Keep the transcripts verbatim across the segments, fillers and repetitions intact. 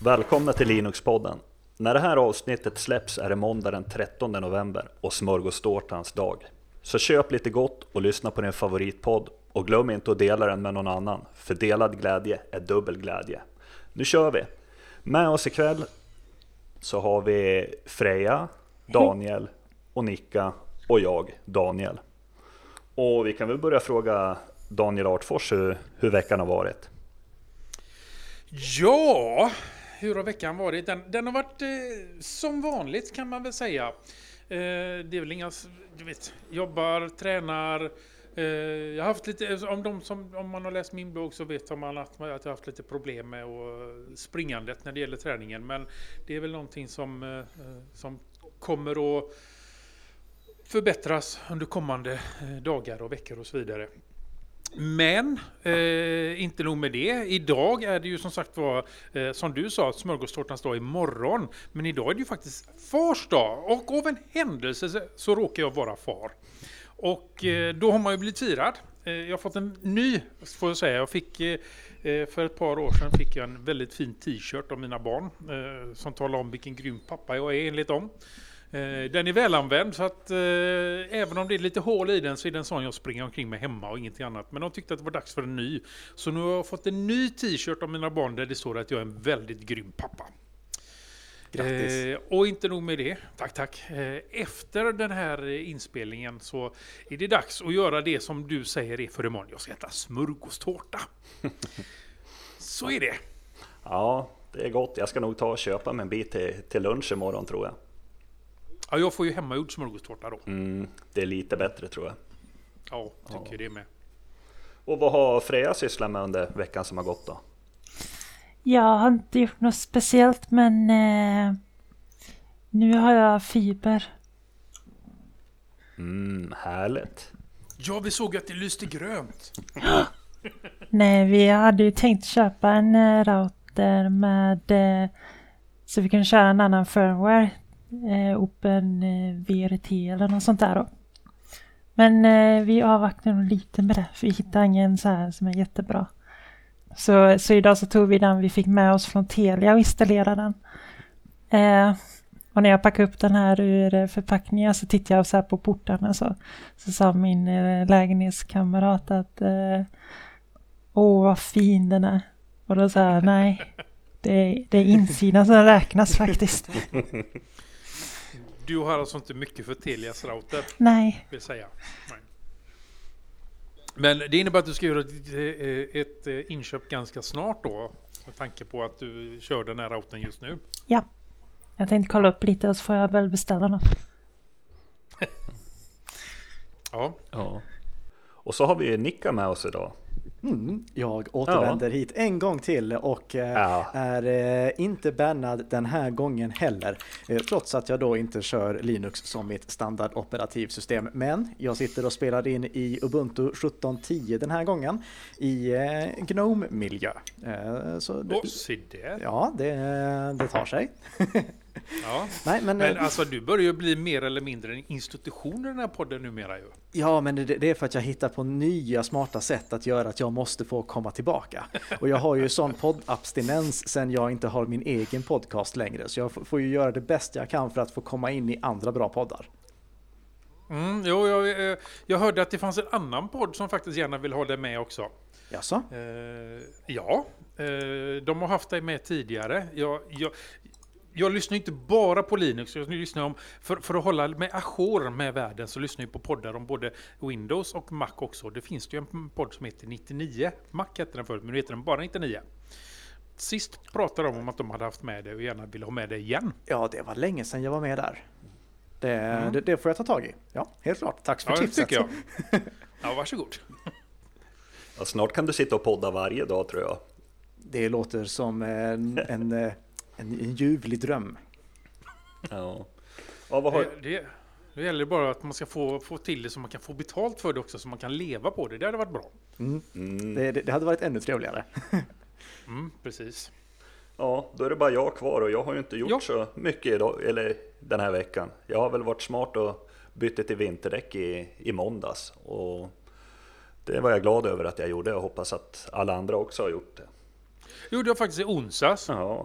Välkomna till Linux-podden. När det här avsnittet släpps är det måndag den trettonde november och smörgåstårtans dag. Så köp lite gott och lyssna på din favoritpodd och glöm inte att dela den med någon annan, för delad glädje är dubbel glädje. Nu kör vi! Med oss ikväll så har vi Freja, Daniel och Nicka och jag, Daniel. Och vi kan väl börja fråga Daniel Artfors hur, hur veckan har varit. Ja, hur har veckan varit? Den, den har varit eh, som vanligt kan man väl säga. Eh, det är väl inga, du vet, jobbar, tränar. Eh, jag har haft lite, om, de som, om man har läst min blogg så vet man att, att jag har haft lite problem med och springandet när det gäller träningen. Men det är väl någonting som, eh, som kommer att förbättras under kommande dagar och veckor och så vidare. Men eh, inte nog med det. Idag är det ju som sagt var, eh, som du sa, smörgåstårtans dag imorgon. Men idag är det ju faktiskt fars dag. Och av en händelse så, så råkar jag vara far. Och eh, då har man ju blivit firad. Eh, jag har fått en ny, får jag säga. Jag fick, eh, för ett par år sedan fick jag en väldigt fin t-shirt av mina barn. Eh, som talar om vilken grym pappa jag är enligt dem. Den är välanvänd så att eh, även om det är lite hål i den så är den sån jag springer omkring med hemma och ingenting annat. Men de tyckte att det var dags för en ny. Så nu har jag fått en ny t-shirt av mina barn där det står att jag är en väldigt grym pappa. Grattis. Eh, och inte nog med det. Tack, tack. Eh, efter den här inspelningen så är det dags att göra det som du säger är för imorgon. Jag ska äta smörgåstårta. Så är det. Ja, det är gott. Jag ska nog ta och köpa mig en bit till, till lunch imorgon tror jag. Ja, jag får ju hemmagjord smörgåstårta då. Mm, det är lite bättre tror jag. Ja, tycker ja. det med. Och vad har Freja sysslat med under veckan som har gått då? Jag har inte gjort något speciellt men eh, nu har jag fiber. Mm, härligt. Ja, vi såg att det lyste grönt. Nej, vi hade ju tänkt köpa en eh, router med eh, så vi kan köra en annan firmware. Eh, Open eh, V R T eller något sånt där då. Men eh, vi avvaktar nog lite med det. För vi hittar ingen så här som är jättebra. Så, så idag så tog vi den vi fick med oss från Telia och installerade den. Eh, och när jag packade upp den här ur förpackningen så tittade jag så här på portarna. Så, så sa min eh, lägenhetskamrat att eh, åh vad fin den är. Och då sa jag nej. Det är, det är insidan som räknas faktiskt. Du har alltså inte mycket för Telias router? Nej. Vill säga. Nej. Men det innebär att du ska göra ett, ett inköp ganska snart då? Med tanke på att du kör den här routern just nu. Ja. Jag tänkte kolla upp lite och så får jag väl beställa något. Ja. Ja. Och så har vi Nicka med oss idag. Mm, jag återvänder ja. hit en gång till och eh, ja. är eh, inte bannad den här gången heller. Eh, trots att jag då inte kör Linux som mitt standardoperativsystem. Men jag sitter och spelar in i Ubuntu sjutton tio den här gången i eh, GNOME-miljö. Eh, så det, oh, se det. Ja, det, det tar sig. Ja. Nej, men, men alltså du börjar ju bli mer eller mindre en institution i den här podden numera ju. Ja, men det, det är för att jag hittar på nya smarta sätt att göra att jag måste få komma tillbaka. Och jag har ju sån poddabstinens sen jag inte har min egen podcast längre. Så jag får ju göra det bästa jag kan för att få komma in i andra bra poddar. Mm, jo, jag, jag hörde att det fanns en annan podd som faktiskt gärna vill ha dig med också. Jaså? Eh, ja, eh, de har haft dig med tidigare. Jag... jag Jag lyssnar inte bara på Linux, jag lyssnar om, för, för att hålla mig ajour med världen så lyssnar jag på poddar om både Windows och Mac också. Det finns ju en podd som heter nittionio. Mac heter den förut, men nu heter den bara nittionio. Sist pratade de om att de hade haft med det och gärna ville ha med det igen. Ja, det var länge sedan jag var med där. Det, mm. det, det får jag ta tag i. Ja, helt klart. Tack för ja, tipset. Tycker jag. Ja, varsågod. Ja, snart kan du sitta och podda varje dag tror jag. Det låter som en... en En, en ljuvlig dröm. Ja. Ja, vad har... det, det, det gäller bara att man ska få, få till det så man kan få betalt för det också så man kan leva på det. Det hade varit bra. Mm. Mm. Det, det, det hade varit ännu trevligare. mm, precis. Ja, då är det bara jag kvar och jag har ju inte gjort ja. så mycket idag, eller den här veckan. Jag har väl varit smart och bytt till vinterdäck i, i måndags. Och det var jag glad över att jag gjorde och hoppas att alla andra också har gjort det. Gjorde jag faktiskt i onsdags. Ja.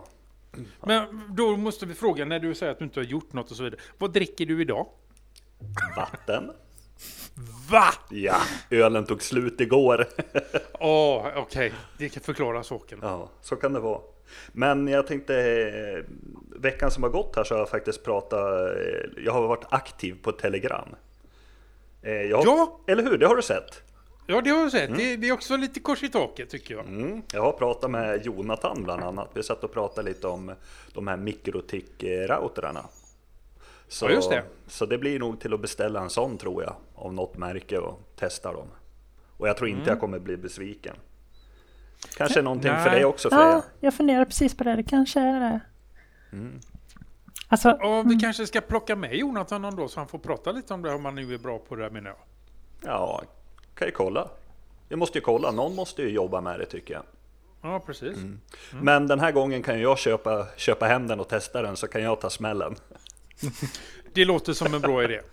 Men då måste vi fråga, när du säger att du inte har gjort något och så vidare. Vad dricker du idag? Vatten. Va? Ja, ölen tog slut igår. Åh, oh, okej. Okay. Det kan förklara saken. Ja, så kan det vara. Men jag tänkte, veckan som har gått här så har jag faktiskt pratat, jag har varit aktiv på Telegram. Jag, ja! Eller hur, det har du sett? Ja, det har jag sett. Mm. Det, det är också lite kors i taket tycker jag. Mm. Jag har pratat med Jonathan bland annat. Vi satt och pratade lite om de här mikrotik-routerarna. Så, ja, just det. Så det blir nog till att beställa en sån tror jag, av något märke och testa dem. Och jag tror inte mm. jag kommer bli besviken. Kanske någonting Nej. för dig också, Freja? Ja, jag funderar precis på det. Det kanske är det. Mm. Alltså, och vi mm. kanske ska plocka med Jonathan någon då så han får prata lite om det om man nu är bra på det, menar jag. Ja, kan ju kolla. Jag måste ju kolla. Någon måste ju jobba med det tycker jag. Ja, precis. Mm. Mm. Men den här gången kan jag köpa, köpa hem den och testa den, så kan jag ta smällen. Det låter som en bra idé.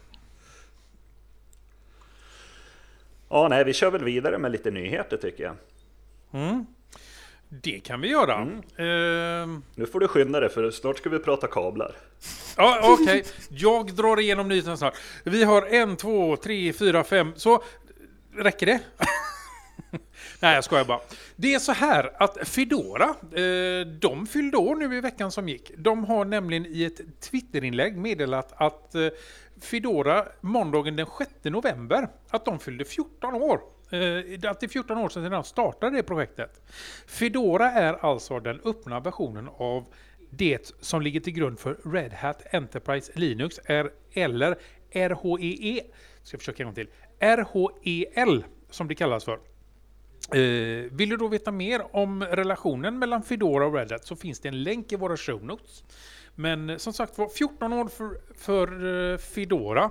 Ja, nej, vi kör väl vidare med lite nyheter tycker jag. Mm. Det kan vi göra. Mm. Uh... Nu får du skynda dig för snart ska vi prata kablar. Ja, okej. Okay. Jag drar igenom nyheterna snart. Vi har en, två, tre, fyra, fem. Så räcker det? Nej, jag skojar bara. Det är så här att Fedora, eh, de fyllde år nu i veckan som gick. De har nämligen i ett Twitterinlägg meddelat att eh, Fedora måndagen den sjätte november, att de fyllde fjorton år. Eh, att det är fjorton år sedan de startade det projektet. Fedora är alltså den öppna versionen av det som ligger till grund för Red Hat Enterprise Linux, är, eller R H E E. Ska jag försöka en gång till. R H E L som det kallas för. Uh, vill du då veta mer om relationen mellan Fedora och Red Hat så finns det en länk i våra show notes. Men som sagt var, fjorton år för, för uh, Fedora.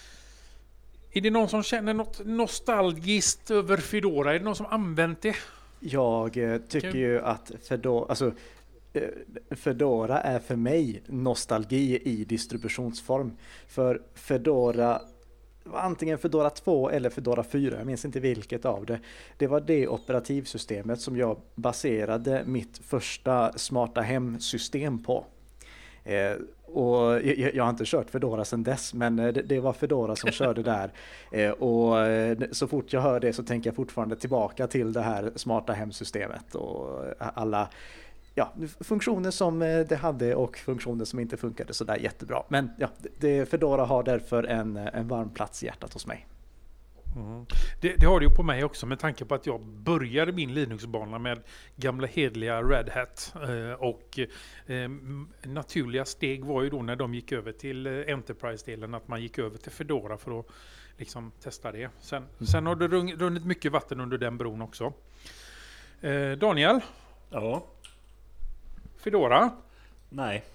Är det någon som känner något nostalgiskt över Fedora? Är det någon som använt det? Jag uh, tycker okay. ju att Fedora, alltså, uh, Fedora är för mig nostalgi i distributionsform. För Fedora antingen Fedora två eller Fedora fyra, jag minns inte vilket av det. Det var det operativsystemet som jag baserade mitt första smarta hemsystem på. Eh, och jag, jag har inte kört Fedora sedan dess, men det, det var Fedora som körde där. Eh, och så fort jag hör det så tänker jag fortfarande tillbaka till det här smarta hemsystemet och alla ja, funktioner som det hade och funktioner som inte funkade så där jättebra. Men ja, det, Fedora har därför en, en varm plats i hjärtat hos mig. Mm. Det, det har det ju på mig också med tanke på att jag började min Linux-bana med gamla hedliga Red Hat. Eh, och eh, naturliga steg var ju då när de gick över till Enterprise-delen att man gick över till Fedora för att liksom testa det. Sen, mm. sen har det runnit mycket vatten under den bron också. Eh, Daniel? Ja? Fedora? Nej.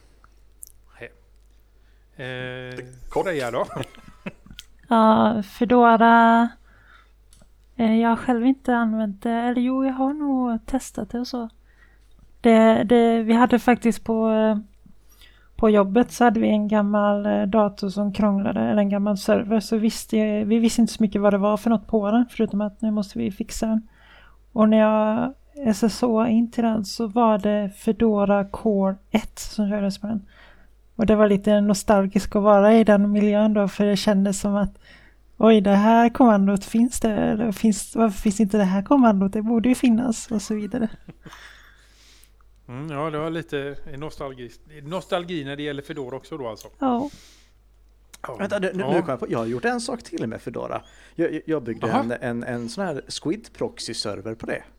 Eh, Freja då? Ja, Fedora. Eh, jag har själv inte använt det. Eller jo, jag har nog testat det och så. Det, det, vi hade faktiskt på, på jobbet så hade vi en gammal dator som krånglade. Eller en gammal server. Så visste, vi visste inte så mycket vad det var för något på den. Förutom att nu måste vi fixa den. Och när jag S S O in till den så var det Fedora Core ett som kördes på den. Och det var lite nostalgiskt att vara i den miljön då, för det kändes som att oj, det här kommandot finns det, eller finns, varför finns inte det här kommandot? Det borde ju finnas och så vidare. Mm, ja, det var lite nostalgi, nostalgi när det gäller Fedora också då alltså. Ja. Ja. Vänta, nu, nu ja. jag, på, jag har gjort en sak till med Fedora. Jag, jag byggde en, en, en sån här Squid proxy-server på det.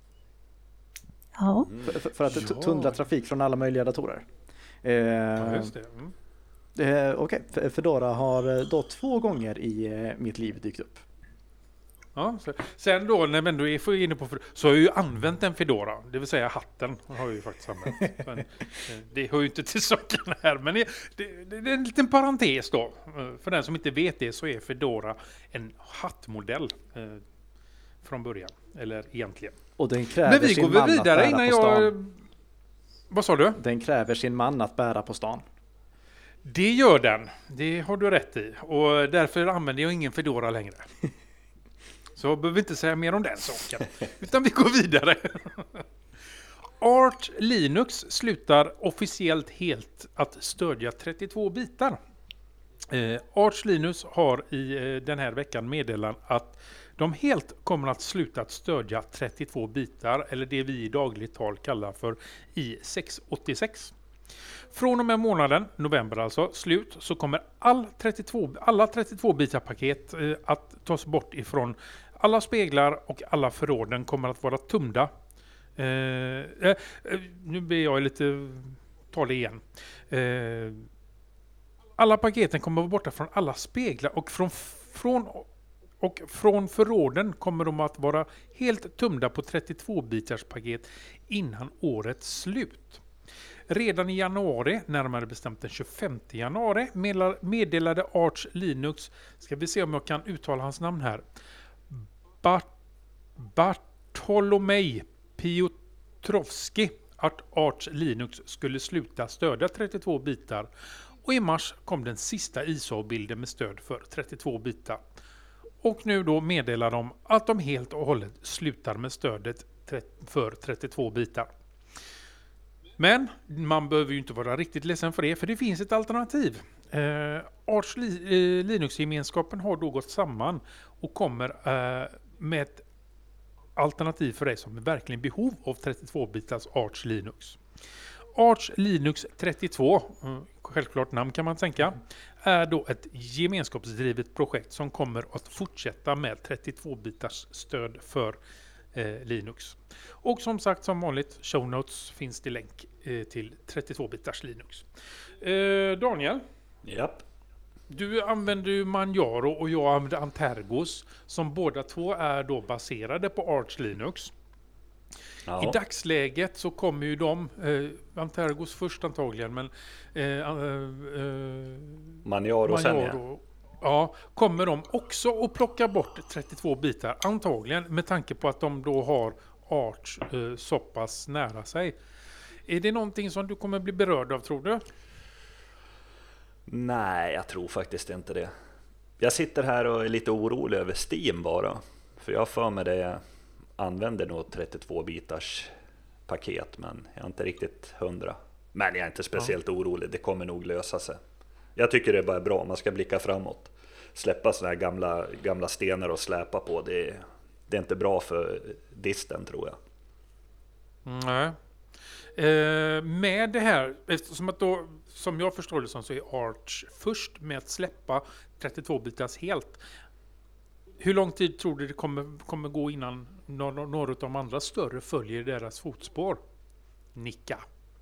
Ja. För, för, för att ja. tunnla trafik från alla möjliga datorer. Eh, ja, just det. Mm. Eh, Okej, okay. Fedora har då två gånger i eh, mitt liv dykt upp. Ja, så, sen då när man är inne på så har jag ju använt en Fedora, det vill säga hatten har jag ju faktiskt använt. Men, det hör ju inte till saken här, men det, det, det är en liten parentes då. För den som inte vet det så är Fedora en hattmodell eh, från början, eller egentligen. Och den kräver men vi sin går man vidare att bära innan på stan. Jag... Vad sa du? Den kräver sin man att bära på stan. Det gör den. Det har du rätt i. Och därför använder jag ingen Fedora längre. Så behöver vi inte säga mer om den saken. Utan vi går vidare. Arch Linux slutar officiellt helt att stödja trettiotvå bitar. Eh, Arch Linux har i eh, den här veckan meddelat att de helt kommer att sluta att stödja trettiotvå bitar, eller det vi i dagligt tal kallar för i sex åttiosex. Från och med månaden, november alltså, slut, så kommer all trettiotvå, alla trettiotvå bitar paket eh, att tas bort ifrån alla speglar, och alla förråden kommer att vara tömda. Eh, eh, nu ber jag lite ta det igen. Eh, alla paketen kommer att vara borta från alla speglar, och från, från, och från förråden kommer de att vara helt tömda på trettiotvå bitars paket innan årets slut. Redan i januari, närmare bestämt den tjugofemte januari, meddelade Arch Linux, ska vi se om jag kan uttala hans namn här, Bart, Bartolomej Piotrowski, att Arch Linux skulle sluta stödja trettiotvå bitar, och i mars kom den sista I S O-bilden med stöd för trettiotvå bitar. Och nu då meddelar de att de helt och hållet slutar med stödet för trettiotvå bitar. Men man behöver ju inte vara riktigt ledsen för det, för det finns ett alternativ. Eh, Arch Li- eh, Linux-gemenskapen har då gått samman och kommer eh, med ett alternativ för dig som är verkligen behov av trettiotvå bitars Arch Linux. Arch Linux trettiotvå, självklart namn kan man tänka, är då ett gemenskapsdrivet projekt som kommer att fortsätta med trettiotvå bitars stöd för eh, Linux. Och som sagt, som vanligt, show notes finns det länk eh, till trettiotvå bitars Linux. Eh, Daniel? Japp. Du använder ju Manjaro och jag använder Antergos, som båda två är då baserade på Arch Linux. Ja. I dagsläget så kommer ju de, eh, Antergos först antagligen, men eh, eh, Manjaro, Manjaro sen ja. Ja, kommer de också att plocka bort trettiotvå bitar, antagligen med tanke på att de då har Arch eh, så pass nära sig. Är det någonting som du kommer bli berörd av, tror du? Nej, jag tror faktiskt inte det. Jag sitter här och är lite orolig över Steam bara. För jag för mig det använder nog trettiotvå bitars paket, men jag är inte riktigt hundra. Men jag är inte speciellt ja. orolig, det kommer nog lösa sig. Jag tycker det är bara bra, man ska blicka framåt. Släppa sådana här gamla, gamla stenar och släpa på, det, det är inte bra för disten, tror jag. Nej. Eh, med det här, eftersom att då, som jag förstår det som, så är Arch först med att släppa trettiotvå bitars helt. Hur lång tid tror du det kommer, kommer gå innan några, några av de andra större följer deras fotspår? Nicka.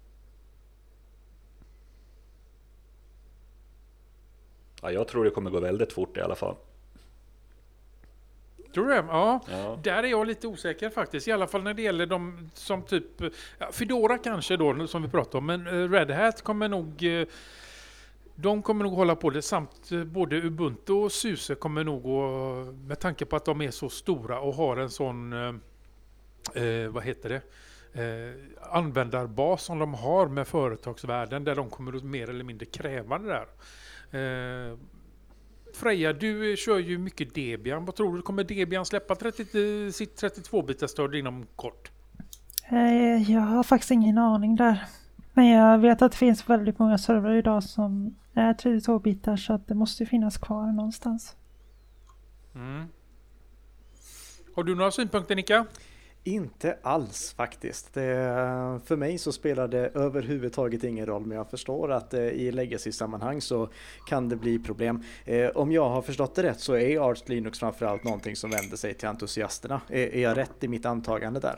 Ja, jag tror det kommer gå väldigt fort i alla fall. Tror du det? Ja. ja. Där är jag lite osäker faktiskt. I alla fall när det gäller de som typ... Ja, Fedora kanske då, som vi pratade om. Men Red Hat kommer nog... De kommer nog hålla på det. Samt både Ubuntu och SUSE kommer nog... Med tanke på att de är så stora och har en sån... Eh, vad heter det? Eh, användarbas som de har med företagsvärlden. Där de kommer att mer eller mindre kräva det där. Eh, Freja, du kör ju mycket Debian. Vad tror du? Kommer Debian släppa trettio, sitt trettiotvå bitars stöd inom kort? Jag har faktiskt ingen aning där. Men jag vet att det finns väldigt många servrar idag som är trettiotvå bitar, så att det måste finnas kvar någonstans. Mm. Har du några synpunkter, Nika? Inte alls faktiskt. Det, för mig så spelar det överhuvudtaget ingen roll, men jag förstår att eh, i legacy-sammanhang så kan det bli problem. Eh, om jag har förstått det rätt så är Arch Linux framförallt någonting som vänder sig till entusiasterna. Är, är jag rätt i mitt antagande där?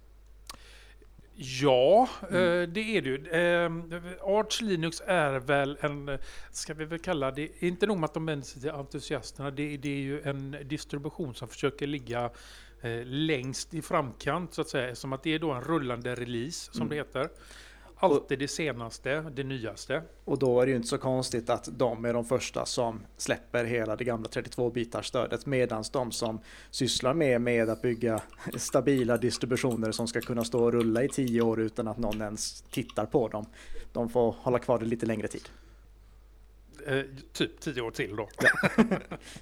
Ja, mm. det är du. Arch Linux är väl en, ska vi väl kalla det, inte nog med att de vänder sig till entusiasterna, det, det är ju en distribution som försöker ligga längst i framkant, så att säga, som att det är då en rullande release som mm. det heter. Alltid det senaste, det nyaste. Och då är det ju inte så konstigt att de är de första som släpper hela det gamla trettiotvå bitars stödet, medan de som sysslar med, med att bygga stabila distributioner som ska kunna stå och rulla i tio år utan att någon ens tittar på dem, de får hålla kvar det lite längre tid. Eh, typ tio år till då. Ja.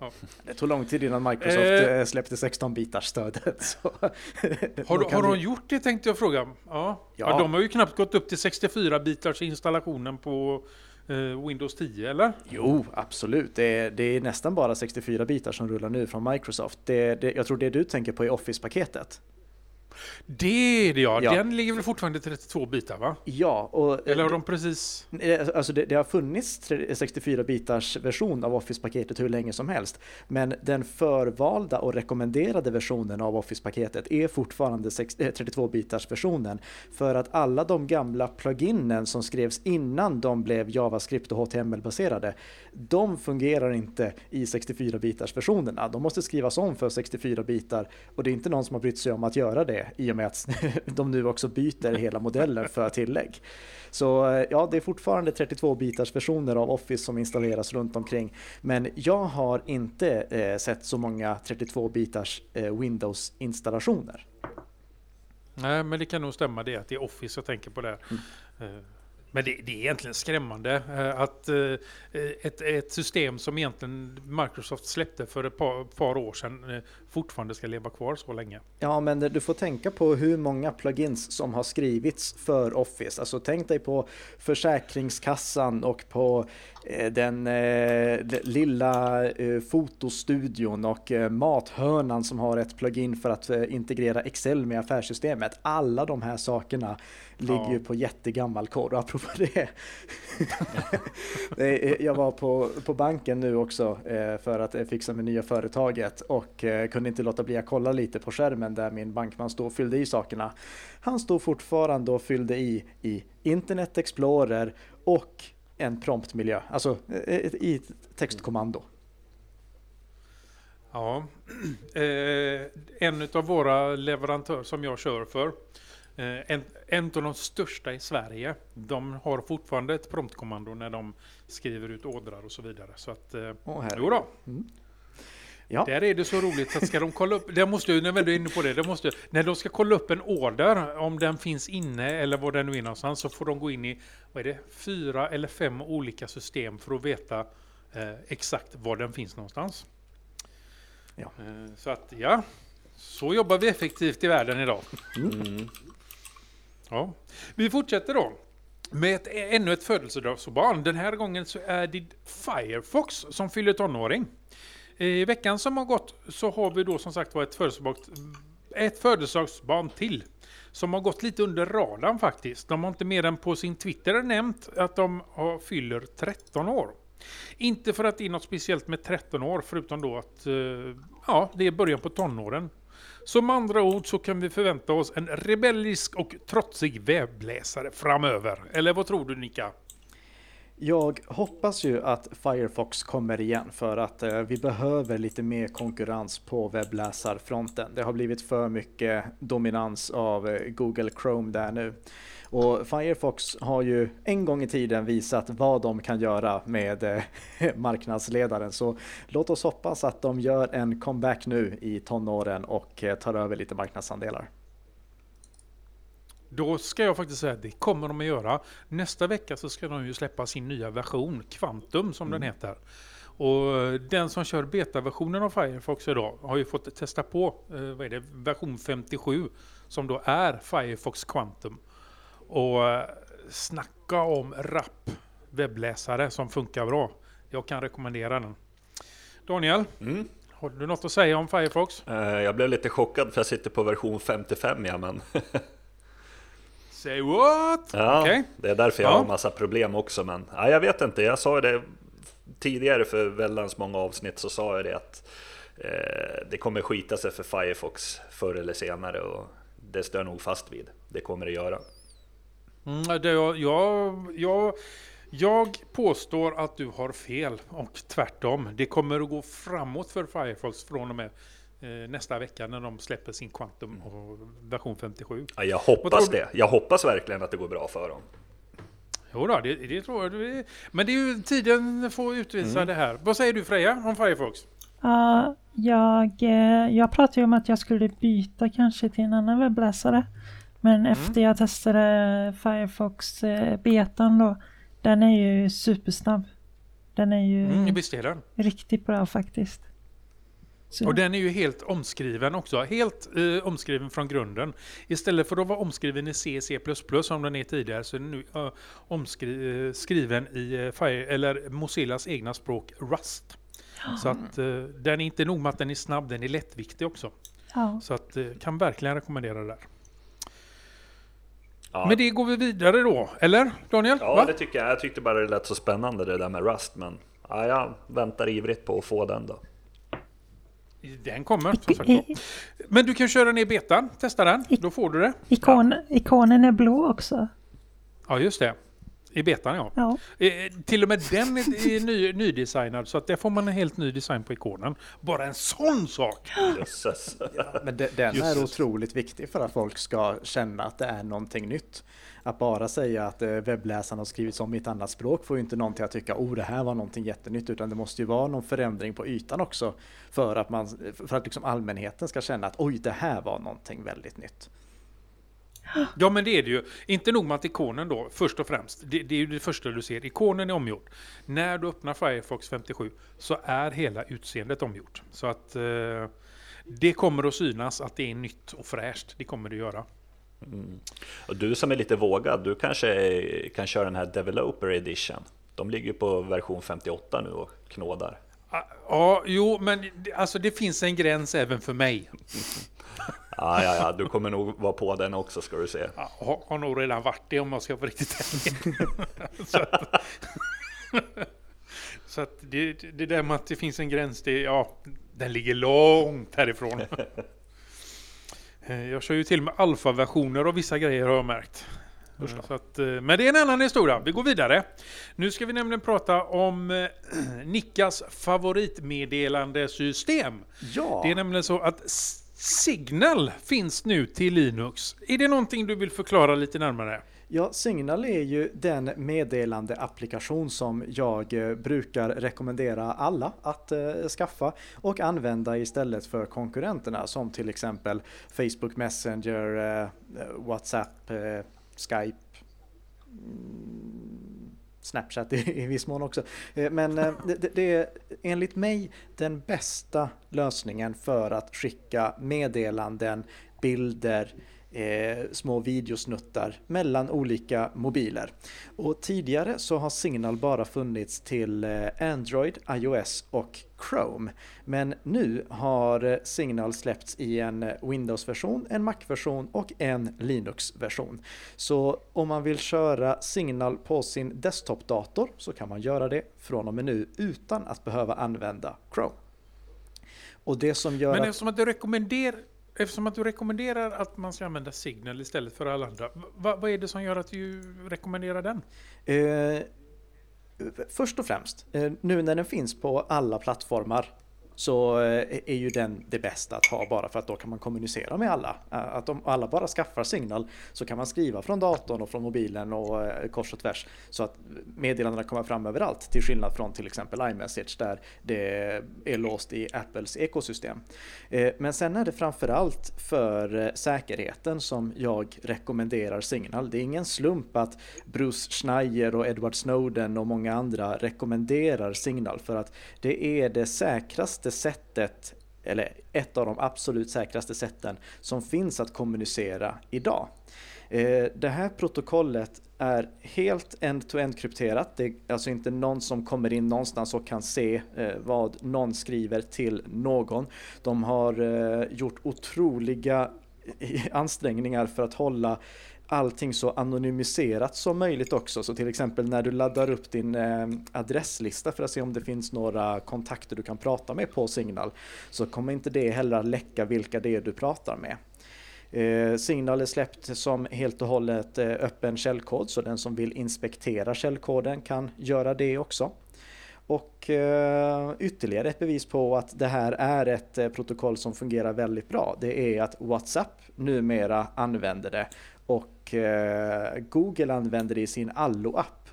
Ja. Det tog lång tid innan Microsoft eh, släppte sexton-bitars stödet. Så har de, har de gjort det, tänkte jag fråga? Ja. Ja. Ja, de har ju knappt gått upp till sextiofyra-bitars installationen på eh, Windows tio, eller? Jo, absolut. Det är, det är nästan bara sextiofyra-bitar som rullar nu från Microsoft. Det, det, jag tror det du tänker på är Office-paketet. Det är det, ja. ja. Den ligger väl fortfarande trettiotvå bitar, va? Ja. Och, eller har de precis... Alltså det, det har funnits sextiofyra-bitars version av Office-paketet hur länge som helst. Men den förvalda och rekommenderade versionen av Office-paketet är fortfarande trettiotvå-bitars versionen. För att alla de gamla pluginen som skrevs innan de blev JavaScript och H T M L-baserade, de fungerar inte i sextiofyra-bitars versionerna. De måste skrivas om för sextiofyra bitar och det är inte någon som har brytt sig om att göra det i och med att de nu också byter hela modellen för tillägg. Så ja, det är fortfarande trettiotvå-bitars versioner av Office som installeras runt omkring. Men jag har inte eh, sett så många trettiotvå-bitars eh, Windows-installationer. Nej, men det kan nog stämma det att det är Office jag tänker på där. Mm. Uh. Men det, det är egentligen skrämmande att ett, ett system som egentligen Microsoft släppte för ett par, par år sedan fortfarande ska leva kvar så länge. Ja, men du får tänka på hur många plugins som har skrivits för Office. Alltså tänk dig på Försäkringskassan och på den eh, lilla eh, fotostudion och eh, Mathörnan som har ett plugin för att eh, integrera Excel med affärssystemet. Alla de här sakerna ligger ja. ju på jättegammal kod. Och apropå det, jag var på, på banken nu också eh, för att fixa med nya företaget och eh, kunde inte låta bli att kolla lite på skärmen där min bankman stod och fyllde i sakerna. Han stod fortfarande och fyllde i i Internet Explorer och en promptmiljö, alltså i textkommando. Ja, eh, en av våra leverantörer som jag kör för, eh, en, en av de största i Sverige, de har fortfarande ett promptkommando när de skriver ut ordrar och så vidare. Så att, eh, oh, jo då. Mm. Ja. Där är det så roligt att ska de kolla upp, det måste ju, när du är inne på det, det måste, när de ska kolla upp en order, om den finns inne eller var den nu är någonstans, så får de gå in i, vad är det, fyra eller fem olika system för att veta eh, exakt var den finns någonstans. Ja. Eh, så att, ja, så jobbar vi effektivt i världen idag. Mm. Ja. Vi fortsätter då med ett, ännu ett födelsedagsbarn. Den här gången så är det Firefox som fyller tonåring. I veckan som har gått så har vi då som sagt var ett födelsedagsbarn, ett födelsedagsbarn till som har gått lite under radarn faktiskt. De har inte mer än på sin Twitter nämnt att de har, fyller tretton år. Inte för att det är något speciellt med tretton år förutom då att ja, det är början på tonåren. Som andra ord så kan vi förvänta oss en rebellisk och trotsig webbläsare framöver. Eller vad tror du, Nika? Jag hoppas ju att Firefox kommer igen för att eh, vi behöver lite mer konkurrens på webbläsarfronten. Det har blivit för mycket dominans av eh, Google Chrome där nu. Och Firefox har ju en gång i tiden visat vad de kan göra med eh, marknadsledaren. Så låt oss hoppas att de gör en comeback nu i tonåren och eh, tar över lite marknadsandelar. Då ska jag faktiskt säga att det kommer de att göra. Nästa vecka så ska de ju släppa sin nya version, Quantum som mm. den heter. Och den som kör beta-versionen av Firefox idag har ju fått testa på eh, vad är det, version femtiosju som då är Firefox Quantum. Och eh, snacka om rapp webbläsare som funkar bra. Jag kan rekommendera den. Daniel? Mm. Har du något att säga om Firefox? Uh, jag blev lite chockad för jag sitter på version femtiofem, ja, men... Say what? Ja, okay. Det är därför jag ja. har en massa problem också. Men ja, jag vet inte, jag sa det tidigare för väldigt många avsnitt, så sa jag det att eh, det kommer skita sig för Firefox förr eller senare, och det står nog fast vid. Det kommer det göra. Mm, det, jag, jag, jag, jag påstår att du har fel och tvärtom. Det kommer att gå framåt för Firefox från och med nästa vecka när de släpper sin Quantum och version femtiosju. Ja, jag hoppas det. Jag hoppas verkligen att det går bra för dem. Jo då, det, det tror jag. Men det är ju tiden får utvisa mm. det här. Vad säger du, Freja, om Firefox? Uh, jag, jag pratade ju om att jag skulle byta kanske till en annan webbläsare. Men mm. efter jag testade Firefox betan då, den är ju supersnabb. Den är ju Mm, visst är den. riktigt bra faktiskt. Så. Och den är ju helt omskriven också. Helt eh, omskriven från grunden. Istället för att vara omskriven i C, C++ som den är tidigare, så är den nu eh, omskriven i eh, Fire, eller Mozillas egna språk Rust. Ja. Så att eh, den är inte nog med att den är snabb, den är lättviktig också. Ja. Så att eh, kan verkligen rekommendera det där. Ja. Men det går vi vidare då, eller Daniel? Ja, Va? det tycker jag. Jag tyckte bara det lät så spännande det där med Rust, men ja, jag väntar ivrigt på att få den då. Den kommer, som sagt då. Men du kan köra ner betan, testa den, då får du det. Ikon, ja. Ikonen är blå också. Ja, just det. I betan, ja. ja. Eh, till och med den är, är ny, nydesignad, så att där får man en helt ny design på ikonen. Bara en sån sak! Jösses. Ja, men de, den Just. är otroligt viktig för att folk ska känna att det är någonting nytt. Att bara säga att webbläsaren har skrivits om i ett annat språk får ju inte någon till att tycka oh, det här var någonting jättenytt, utan det måste ju vara någon förändring på ytan också för att, man, för att liksom allmänheten ska känna att oj, det här var någonting väldigt nytt. Ja, men det är det ju. Inte nog med att ikonen då, först och främst. Det, det är ju det första du ser. Ikonen är omgjord. När du öppnar Firefox femtiosju så är hela utseendet omgjort. Så att eh, det kommer att synas att det är nytt och fräscht. Det kommer det göra. Mm. Och du som är lite vågad, du kanske kan köra den här Developer Edition. De ligger på version femtioåtta nu och knådar. Ja, jo, men alltså det finns en gräns även för mig. Ja, ja, ja, du kommer nog vara på den också, ska du se. Ja, har, har nog redan varit det om jag ska vara riktigt ärlig. så att, så att det, det där med att det finns en gräns, det, ja, den ligger långt härifrån. Jag kör ju till med alfa-versioner av vissa grejer har jag märkt. Så att, men det är en annan historia. Vi går vidare. Nu ska vi nämligen prata om eh, Nickas favoritmeddelandesystem. Ja. Det är nämligen så att Signal finns nu till Linux. Är det någonting du vill förklara lite närmare? Ja, Signal är ju den meddelande-applikation som jag brukar rekommendera alla att eh, skaffa och använda istället för konkurrenterna som till exempel Facebook Messenger, eh, WhatsApp, eh, Skype, mm, Snapchat i, i viss mån också. Eh, men eh, det, det är enligt mig den bästa lösningen för att skicka meddelanden, bilder, Eh, små videosnuttar mellan olika mobiler. Och tidigare så har Signal bara funnits till eh, Android, iOS och Chrome. Men nu har Signal släppts i en Windows-version, en Mac-version och en Linux-version. Så om man vill köra Signal på sin desktop-dator så kan man göra det från och med nu utan att behöva använda Chrome. Och det som gör Men att... eftersom att du rekommenderar Eftersom att du rekommenderar att man ska använda Signal istället för alla andra, vad, vad är det som gör att du rekommenderar den? Eh, först och främst, eh, nu när den finns på alla plattformar så eh, är ju den det bästa att ha bara för att då kan man kommunicera med alla. Eh, att om alla bara skaffar Signal så kan man skriva från datorn och från mobilen och eh, kors och tvärs så att meddelandena kommer fram överallt till skillnad från till exempel iMessage där det är låst i Apples ekosystem. Eh, men sen är det framförallt för eh, säkerheten som jag rekommenderar Signal. Det är ingen slump att Bruce Schneier och Edward Snowden och många andra rekommenderar Signal för att det är det säkraste sättet, eller ett av de absolut säkraste sätten som finns att kommunicera idag. Det här protokollet är helt end-to-end krypterat. Det är alltså inte någon som kommer in någonstans och kan se vad någon skriver till någon. De har gjort otroliga ansträngningar för att hålla allting så anonymiserat som möjligt också. Så till exempel när du laddar upp din eh, adresslista för att se om det finns några kontakter du kan prata med på Signal så kommer inte det heller att läcka vilka det är du pratar med. Eh, Signal är släppt som helt och hållet eh, öppen källkod så den som vill inspektera källkoden kan göra det också. Och eh, ytterligare ett bevis på att det här är ett eh, protokoll som fungerar väldigt bra. Det är att WhatsApp numera använder det och eh, Google använder det i sin Allo-app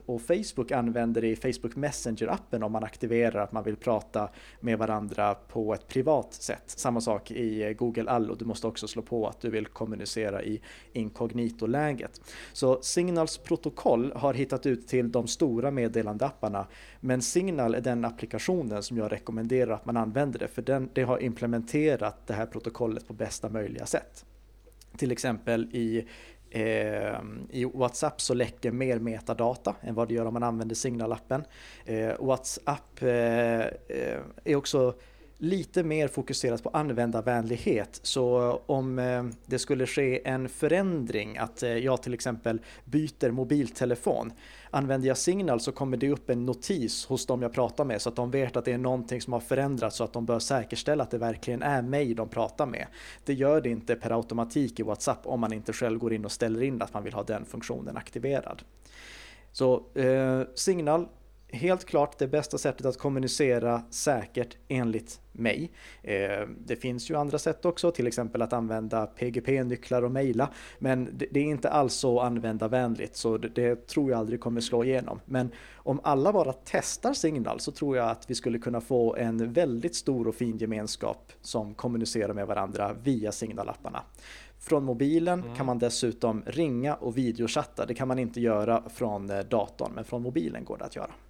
och Facebook använder det i Facebook Messenger-appen om man aktiverar att man vill prata med varandra på ett privat sätt. Samma sak i Google Allo. Du måste också slå på att du vill kommunicera i inkognito-läget. Så Signals protokoll har hittat ut till de stora meddelandeapparna, men Signal är den applikationen som jag rekommenderar att man använder det, för den, det har implementerat det här protokollet på bästa möjliga sätt. Till exempel i Eh, i WhatsApp så läcker mer metadata än vad det gör om man använder Signal-appen. Eh, WhatsApp eh, är också lite mer fokuserat på användarvänlighet, så om eh, det skulle ske en förändring att eh, jag till exempel byter mobiltelefon, använder jag Signal så kommer det upp en notis hos dem jag pratar med så att de vet att det är någonting som har förändrats, så att de bör säkerställa att det verkligen är mig de pratar med. Det gör det inte per automatik i WhatsApp om man inte själv går in och ställer in att man vill ha den funktionen aktiverad. Så eh, Signal, helt klart det bästa sättet att kommunicera säkert enligt mig. Eh, det finns ju andra sätt också, till exempel att använda P G P-nycklar och mejla, men det, det är inte alls så användarvänligt, så det, det tror jag aldrig kommer slå igenom. Men om alla bara testar Signal så tror jag att vi skulle kunna få en väldigt stor och fin gemenskap som kommunicerar med varandra via Signal-apparna. Från mobilen mm. kan man dessutom ringa och videochatta. Det kan man inte göra från datorn, men från mobilen går det att göra.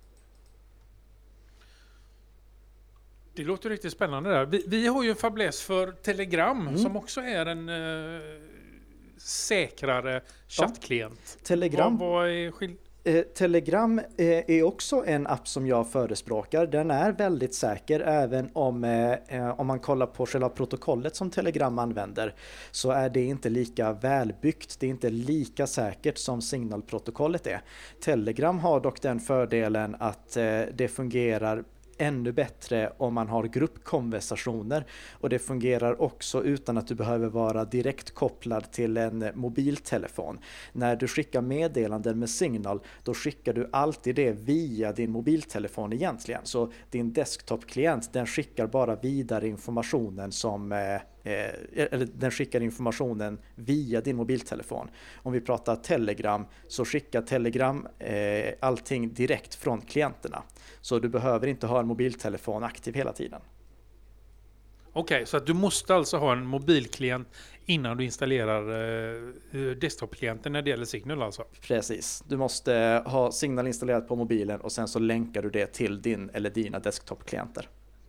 Det låter riktigt spännande där. Vi, vi har ju en fäbless för Telegram mm. som också är en eh, säkrare chattklient. Ja. Telegram. Vad, vad är skill- eh, Telegram eh, är också en app som jag förespråkar. Den är väldigt säker, även om, eh, om man kollar på själva protokollet som Telegram använder, så är det inte lika välbyggt. Det är inte lika säkert som Signal-protokollet är. Telegram har dock den fördelen att eh, det fungerar ännu bättre om man har gruppkonversationer, och det fungerar också utan att du behöver vara direkt kopplad till en mobiltelefon. När du skickar meddelanden med Signal, då skickar du alltid det via din mobiltelefon egentligen. Så din desktop-klient, den skickar bara vidare informationen som eh, eller den skickar informationen via din mobiltelefon. Om vi pratar Telegram så skickar Telegram eh, allting direkt från klienterna. Så du behöver inte ha en mobiltelefon aktiv hela tiden. Okej, okay, så att du måste alltså ha en mobilklient innan du installerar eh, desktop-klienten när det gäller Signal alltså? Precis. Du måste ha Signal installerat på mobilen och sen så länkar du det till din eller dina desktop-klienter.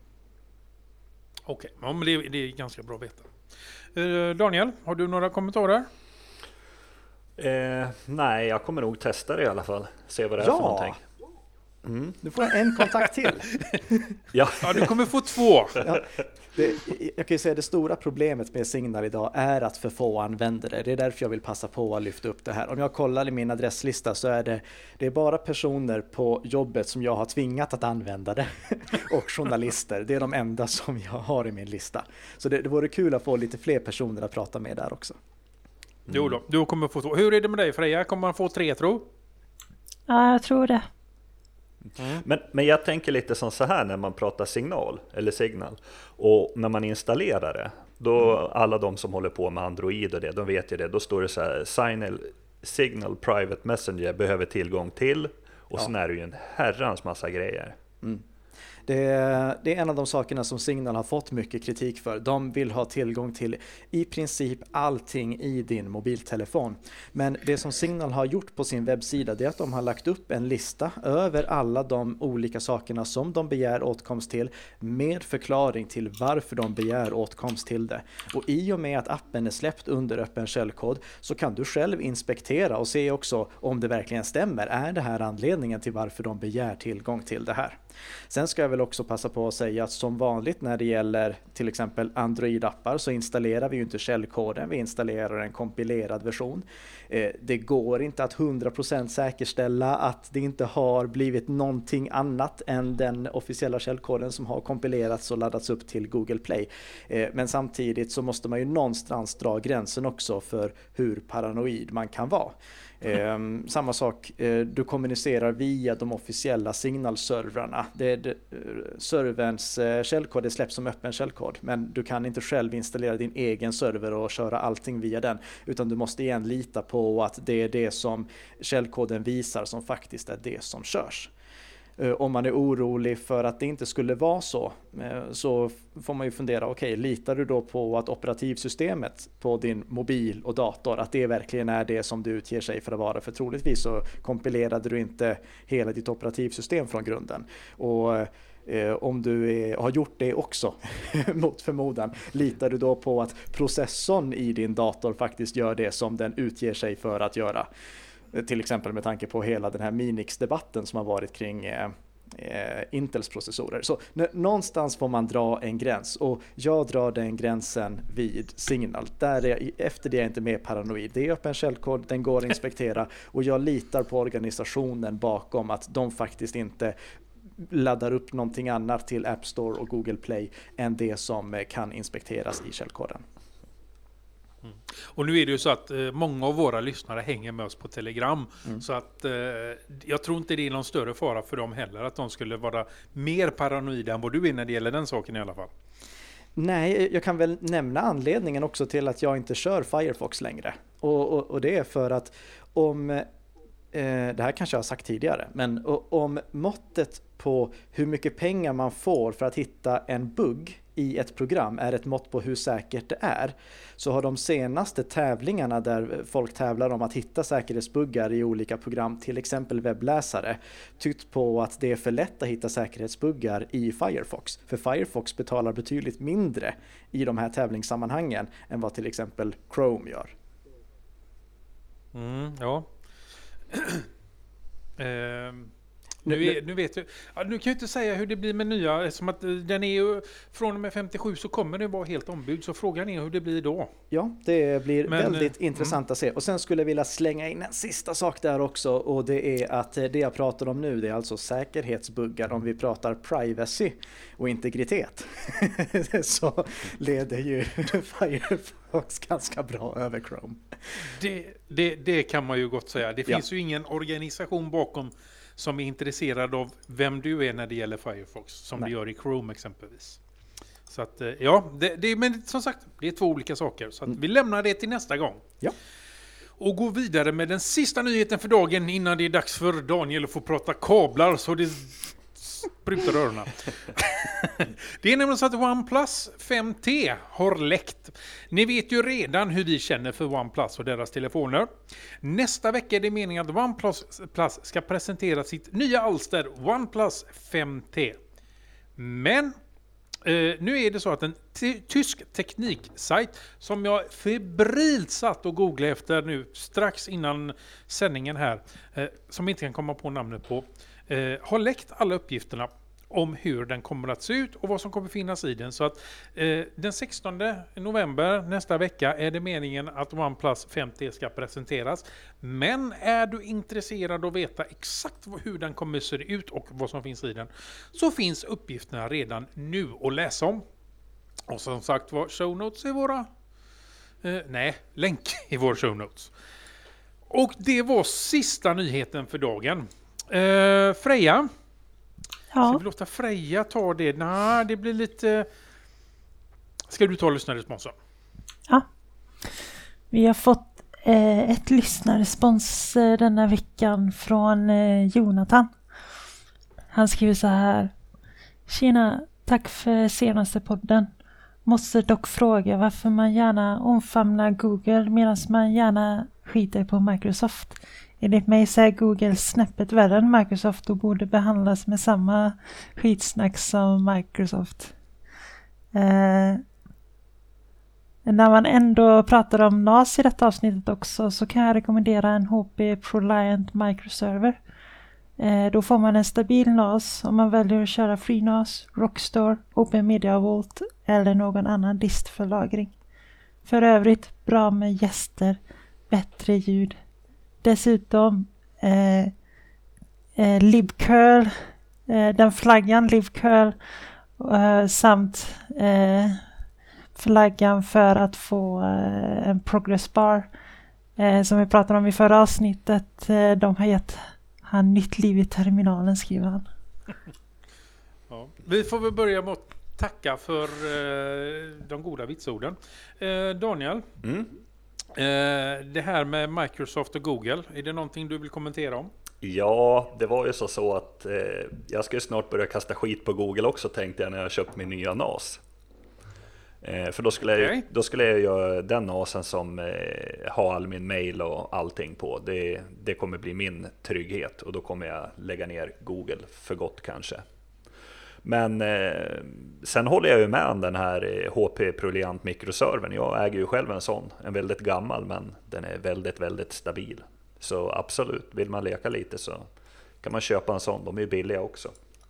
Okej, okay, men det, det är ganska bra att veta. Eh, Daniel, har du några kommentarer? Eh, nej, jag kommer nog testa det i alla fall. Se vad det är ja. för någonting. Mm. Du får en kontakt till. ja. ja, du kommer få två. ja, det, jag kan ju säga att det stora problemet med Signal idag är att för få använder det. Det är därför jag vill passa på att lyfta upp det här. Om jag kollar i min adresslista så är det, det är bara personer på jobbet som jag har tvingat att använda det. Och journalister. Det är de enda som jag har i min lista. Så det, det vore kul att få lite fler personer att prata med där också. Mm. Jo då, du kommer få två. Hur är det med dig, Freja? Kommer man få tre, tro? Ja, jag tror det. Mm. Men, men jag tänker lite som så här när man pratar signal eller signal, och när man installerar det, då alla de som håller på med Android och det, de vet ju det, då står det så här: Signal, Signal Private Messenger behöver tillgång till, och ja. Sen är det ju en herrans massa grejer. Mm. Det är, det är en av de sakerna som Signal har fått mycket kritik för. De vill ha tillgång till i princip allting i din mobiltelefon. Men det som Signal har gjort på sin webbsida, det är att de har lagt upp en lista över alla de olika sakerna som de begär åtkomst till, med förklaring till varför de begär åtkomst till det. Och i och med att appen är släppt under öppen källkod så kan du själv inspektera och se också om det verkligen stämmer. Är det här anledningen till varför de begär tillgång till det här? Sen ska jag väl också passa på att säga att som vanligt när det gäller till exempel Android-appar så installerar vi ju inte källkoden, vi installerar en kompilerad version. Eh, det går inte att hundra procent säkerställa att det inte har blivit någonting annat än den officiella källkoden som har kompilerats och laddats upp till Google Play. Eh, men samtidigt så måste man ju någonstans dra gränsen också för hur paranoid man kan vara. Eh, samma sak, eh, du kommunicerar via de officiella signalservrarna det, det, serverns eh, källkod det släpps som öppen källkod, men du kan inte själv installera din egen server och köra allting via den, utan du måste igen lita på att det är det som källkoden visar som faktiskt är det som körs. Om man är orolig för att det inte skulle vara så, så får man ju fundera, okej, okay, litar du då på att operativsystemet på din mobil och dator, att det verkligen är det som du utger sig för att vara? För troligtvis så kompilerade du inte hela ditt operativsystem från grunden. Och eh, om du är, har gjort det också, mot förmodan, litar du då på att processorn i din dator faktiskt gör det som den utger sig för att göra? Till exempel med tanke på hela den här Minix-debatten som har varit kring eh, Intels processorer. Så n- någonstans får man dra en gräns, och jag drar den gränsen vid Signal. Där är, efter det är jag inte mer paranoid. Det är öppen källkod, den går att inspektera, och jag litar på organisationen bakom att de faktiskt inte laddar upp någonting annat till App Store och Google Play än det som kan inspekteras i källkoden. Mm. Och nu är det ju så att eh, många av våra lyssnare hänger med oss på Telegram. Mm. Så att eh, jag tror inte det är någon större fara för dem heller, att de skulle vara mer paranoida än vad du är när det gäller den saken i alla fall. Nej, jag kan väl nämna anledningen också till att jag inte kör Firefox längre. Och, och, och det är för att om, eh, det här kanske jag har sagt tidigare, men om måttet på hur mycket pengar man får för att hitta en bugg i ett program är ett mått på hur säkert det är, så har de senaste tävlingarna där folk tävlar om att hitta säkerhetsbuggar i olika program, till exempel webbläsare, tyckt på att det är för lätt att hitta säkerhetsbuggar i Firefox. För Firefox betalar betydligt mindre i de här tävlingssammanhangen än vad till exempel Chrome gör. Mm, ja. ehm. Nu, är, nu vet du, ja, nu kan jag inte säga hur det blir med nya, som att den är ju från och med femtiosju så kommer det vara helt ombud, så frågan är hur det blir då. Ja, det blir Men, väldigt mm. intressant att se. Och sen skulle jag vilja slänga in en sista sak där också, och det är att det jag pratar om nu, det är alltså säkerhetsbuggar. Om vi pratar privacy och integritet så leder ju Firefox ganska bra över Chrome. Det, det, det kan man ju gott säga. Det finns ja. ju ingen organisation bakom som är intresserad av vem du är när det gäller Firefox, som Nej. du gör i Chrome exempelvis. Så att, ja, det, det, men som sagt, det är två olika saker. Så att mm. vi lämnar det till nästa gång. Ja. Och går vidare med den sista nyheten för dagen innan det är dags för Daniel att få prata kablar så det sprutar öronen. Det är nämligen så att OnePlus fem T har läckt. Ni vet ju redan hur vi känner för OnePlus och deras telefoner. Nästa vecka är det meningen att OnePlus Plus ska presentera sitt nya alster OnePlus fem T. Men eh, nu är det så att en t- tysk tekniksajt som jag febrilt satt och googlade efter nu strax innan sändningen här, eh, som inte kan komma på namnet på, eh, har läckt alla uppgifterna om hur den kommer att se ut och vad som kommer finnas i den. Så att eh, den sextonde november nästa vecka är det meningen att OnePlus fem T ska presenteras. Men är du intresserad av att veta exakt hur den kommer att se ut och vad som finns i den, så finns uppgifterna redan nu att läsa om. Och som sagt var, show notes i våra... Eh, nej, länk i våra show notes. Och det var sista nyheten för dagen. Eh, Freja? Ja. Ska vi låta Freja ta det? Nej, det blir lite... Ska du ta lyssnarresponsen? Ja. Vi har fått eh, ett lyssnarrespons eh, denna veckan från eh, Jonathan. Han skriver så här. Tjena, tack för senaste podden. Måste dock fråga varför man gärna omfamnar Google medan man gärna skiter på Microsoft. Enligt mig så är Google snäppet värre än Microsoft och borde behandlas med samma skitsnack som Microsoft. Eh, när man ändå pratar om N A S i detta avsnittet också så kan jag rekommendera en H P ProLiant Microserver. Eh, då får man en stabil N A S om man väljer att köra FreeNAS, Rockstar, Open Media Vault eller någon annan dist för lagring. För övrigt bra med gäster, bättre ljud. Dessutom eh, eh, libcurl, eh, den flaggan libcurl eh, samt eh, flaggan för att få eh, en progress bar eh, som vi pratade om i förra avsnittet. Eh, de har gett han nytt liv i terminalen, skriver han. Ja. Vi får väl börja med att tacka för eh, de goda vitsorden. Eh, Daniel, Mm. eh, det här med Microsoft och Google, är det någonting du vill kommentera om? Ja, det var ju så, så att eh, jag ska ju snart börja kasta skit på Google också, tänkte jag när jag köpt min nya N A S. Eh, för då skulle, okay. jag, då skulle jag göra den N A Sen som eh, har all min mail och allting på. Det, det kommer bli min trygghet, och då kommer jag lägga ner Google för gott kanske. Men eh, sen håller jag ju med om den här H P Proliant mikroservern. Jag äger ju själv en sån, en väldigt gammal, men den är väldigt, väldigt stabil. Så absolut, vill man leka lite så kan man köpa en sån, de är ju billiga också.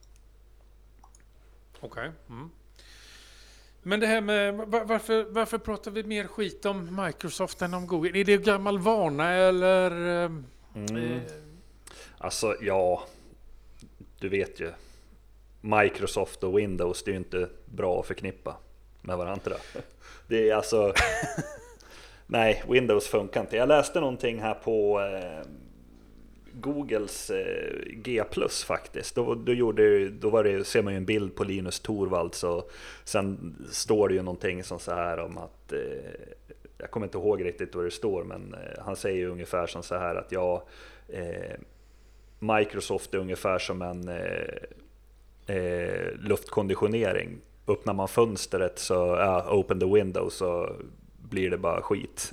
Okej. Okay. Mm. Men det här med, varför, varför pratar vi mer skit om Microsoft än om Google? Är det gammal vana eller? Mm. Eh... Alltså ja, du vet ju. Microsoft och Windows, det är ju inte bra att förknippa med varandra. Det är alltså... Nej, Windows funkar inte. Jag läste någonting här på eh, Googles eh, G plus faktiskt. Då, då, gjorde, då var det, ser man ju en bild på Linus Torvalds, och sen står det ju någonting som så här om att... Eh, jag kommer inte ihåg riktigt vad det står, men eh, han säger ju ungefär som så här att ja, eh, Microsoft är ungefär som en... Eh, Eh, luftkonditionering. Öppnar man fönstret så ja, open the window, så blir det bara skit.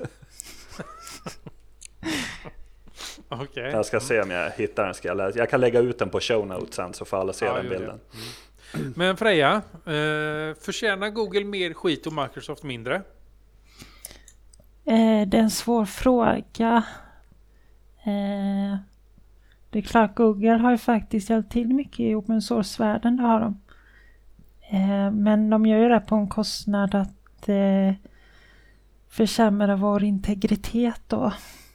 Okay. Jag ska se om jag hittar den. Ska jag, läsa. Jag kan lägga ut den på show notes sen, så får alla se ja, den bilden. Mm. Men Freja, eh, förtjänar Google mer skit och Microsoft mindre? Eh, det är en svår fråga. Eh... Det är klart, Google har ju faktiskt hjälpt till mycket i open source-världen, det har de. Eh, men de gör ju det på en kostnad att eh, försämra vår integritet då.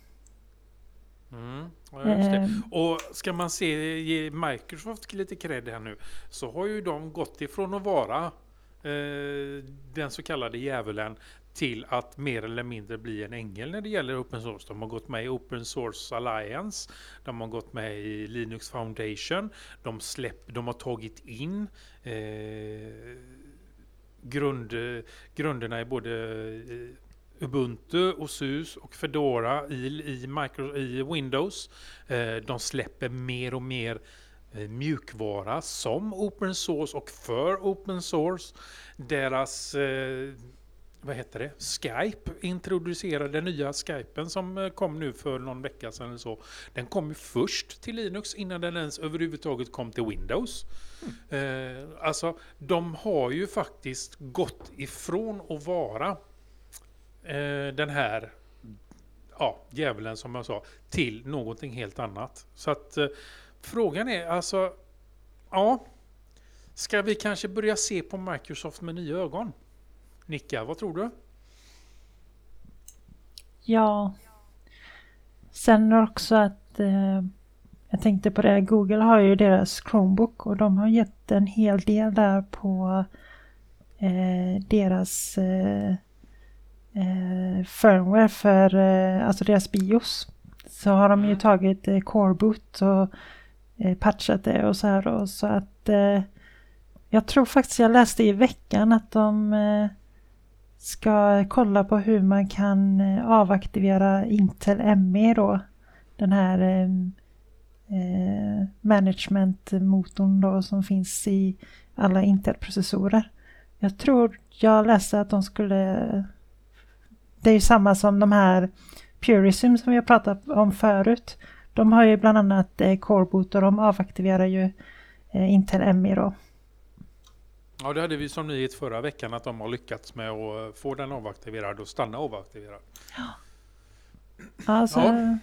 Mm, ja, just det. Eh, Och ska man se, ge Microsoft lite cred här nu, så har ju de gått ifrån att vara eh, den så kallade djävulen till att mer eller mindre bli en ängel när det gäller open source. De har gått med i Open Source Alliance, de har gått med i Linux Foundation, de, släpp, de har tagit in eh, grund, grunderna i både eh, Ubuntu och S U S och Fedora i, i, micro, i Windows. Eh, de släpper mer och mer eh, mjukvara som open source och för open source. Deras eh, vad heter det? Skype introducerade den nya Skypen som kom nu för någon vecka sedan eller så. Den kom ju först till Linux innan den ens överhuvudtaget kom till Windows. Mm. Eh, alltså, de har ju faktiskt gått ifrån att vara eh, den här ja, djävulen som jag sa, till någonting helt annat. Så att eh, frågan är alltså, ja, ska vi kanske börja se på Microsoft med nya ögon? Nicka, vad tror du? Ja. Sen också att eh, jag tänkte på det, Google har ju deras Chromebook och de har gett en hel del där på eh, deras eh, eh, firmware för eh, alltså deras BIOS. Så har de ju tagit eh, Coreboot och eh, patchat det och så här då, så att eh, jag tror faktiskt jag läste i veckan att de eh, ska kolla på hur man kan avaktivera Intel M E då. Den här eh, managementmotorn då som finns i alla Intel-processorer. Jag tror jag läste att de skulle... Det är ju samma som de här Purism som vi har pratat om förut. De har ju bland annat eh, Coreboot och de avaktiverar ju eh, Intel M E då. Ja, det hade vi som nyhet förra veckan att de har lyckats med att få den avaktiverad och stanna avaktiverad. Ja. Alltså... Ja.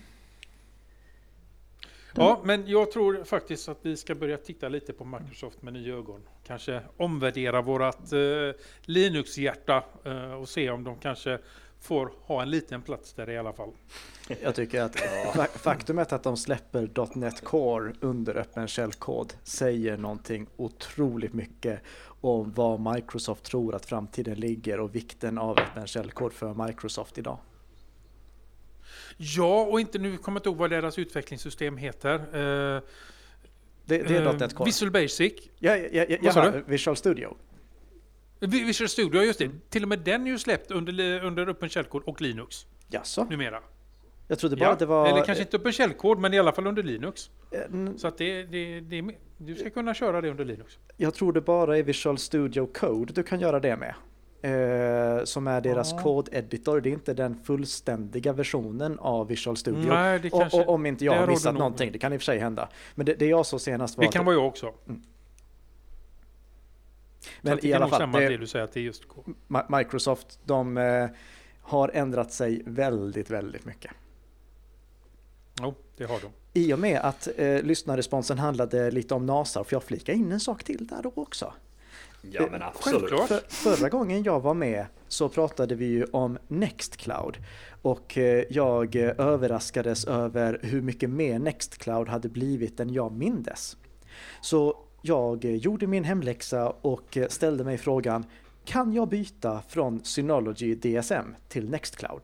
Ja, men jag tror faktiskt att vi ska börja titta lite på Microsoft med nya ögon. Kanske omvärdera vårat eh, Linux-hjärta eh, och se om de kanske får ha en liten plats där i alla fall. Jag tycker att faktumet att de släpper .NET Core under öppen källkod säger någonting otroligt mycket om vad Microsoft tror att framtiden ligger och vikten av öppen källkod för Microsoft idag. Ja, och inte nu kommer jag inte ihåg vad deras utvecklingssystem heter. Eh, Det, det är .NET Core. Visual Basic. Ja, ja, ja, Vad sa ja, du? Visual Studio. Visual Studio, just det. Till och med den är ju släppt under, under Open Shell-kod och Linux. Jaså? Numera. Jag trodde bara Ja, att det var... eller kanske inte Open Shell-kod, men i alla fall under Linux. Mm. Så att det, det, det, du ska kunna köra det under Linux. Jag tror det bara är Visual Studio Code du kan göra det med. Eh, som är deras Ja. kod-editor. Det är inte den fullständiga versionen av Visual Studio. Nej, det och, kanske- och, om inte jag där har har missat du nog- någonting. Det kan i och för sig hända. Men det, det jag såg senast var Det att- kan vara jag också. Men Så att det i kan alla nog fall, stämma det, det du säger att det är just kod. Ma- Microsoft, de eh, har ändrat sig väldigt, väldigt mycket. Jo, det har de. I och med att eh, lyssnarresponsen handlade lite om NASA, för jag flikar in en sak till där då också. Ja, men absolut. Självklart. För, förra gången jag var med så pratade vi ju om Nextcloud och eh, jag eh, överraskades över hur mycket mer Nextcloud hade blivit än jag mindes. Så jag eh, gjorde min hemläxa och eh, ställde mig frågan: kan jag byta från Synology D S M till Nextcloud?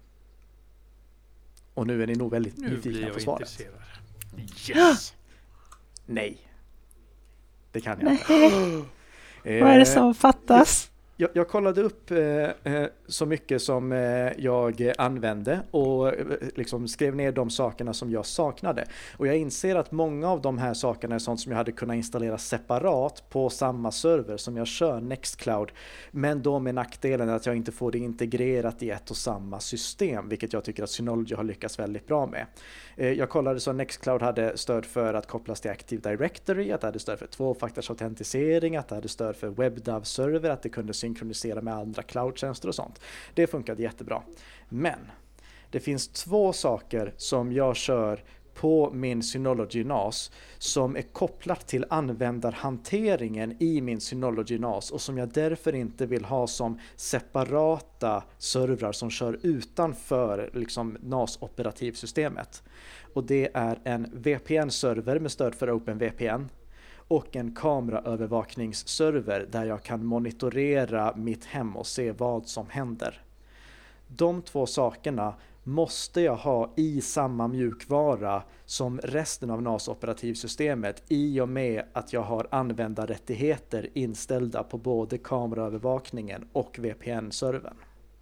Och nu är ni nog väldigt Nu blir nyfikna jag på svaret. intresserad. Yes! Nej, det kan jag inte. Nej. Vad är det som fattas? Jag, jag kollade upp eh, eh, så mycket som eh, jag använde och eh, liksom skrev ner de sakerna som jag saknade. Och jag inser att många av de här sakerna är sånt som jag hade kunnat installera separat på samma server som jag kör Nextcloud. Men då med nackdelen att jag inte får det integrerat i ett och samma system, vilket jag tycker att Synology har lyckats väldigt bra med. Eh, jag kollade så Nextcloud hade stöd för att kopplas till Active Directory, att det hade stöd för tvåfaktorsautentisering, att det hade stöd för WebDAV-server, att det kunde synkronisera med andra cloudtjänster och sånt. Det funkade jättebra. Men det finns två saker som jag kör på min Synology N A S som är kopplat till användarhanteringen i min Synology N A S och som jag därför inte vill ha som separata servrar som kör utanför liksom N A S-operativsystemet. Och det är en V P N-server med stöd för OpenVPN och en kameraövervakningsserver där jag kan monitorera mitt hem och se vad som händer. De två sakerna måste jag ha i samma mjukvara som resten av N A S-operativsystemet i och med att jag har användarrättigheter inställda på både kameraövervakningen och V P N-servern.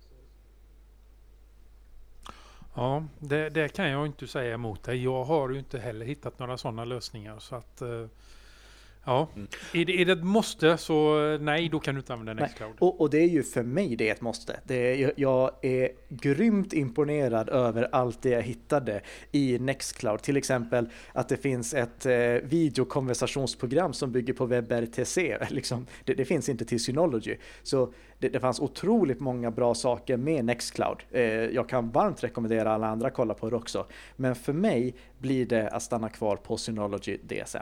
Ja, det, det kan jag inte säga emot dig. Jag har ju inte heller hittat några sådana lösningar. Så att, eh, ja, mm. är, det, är det ett måste så nej, då kan du inte använda Nextcloud. Och, och det är ju för mig det är ett måste. Det är, jag är grymt imponerad över allt det jag hittade i Nextcloud. Till exempel att det finns ett eh, videokonversationsprogram som bygger på WebRTC. Liksom, det, det finns inte till Synology. Så det, det fanns otroligt många bra saker med Nextcloud. Eh, jag kan varmt rekommendera alla andra att kolla på det också. Men för mig blir det att stanna kvar på Synology D S M.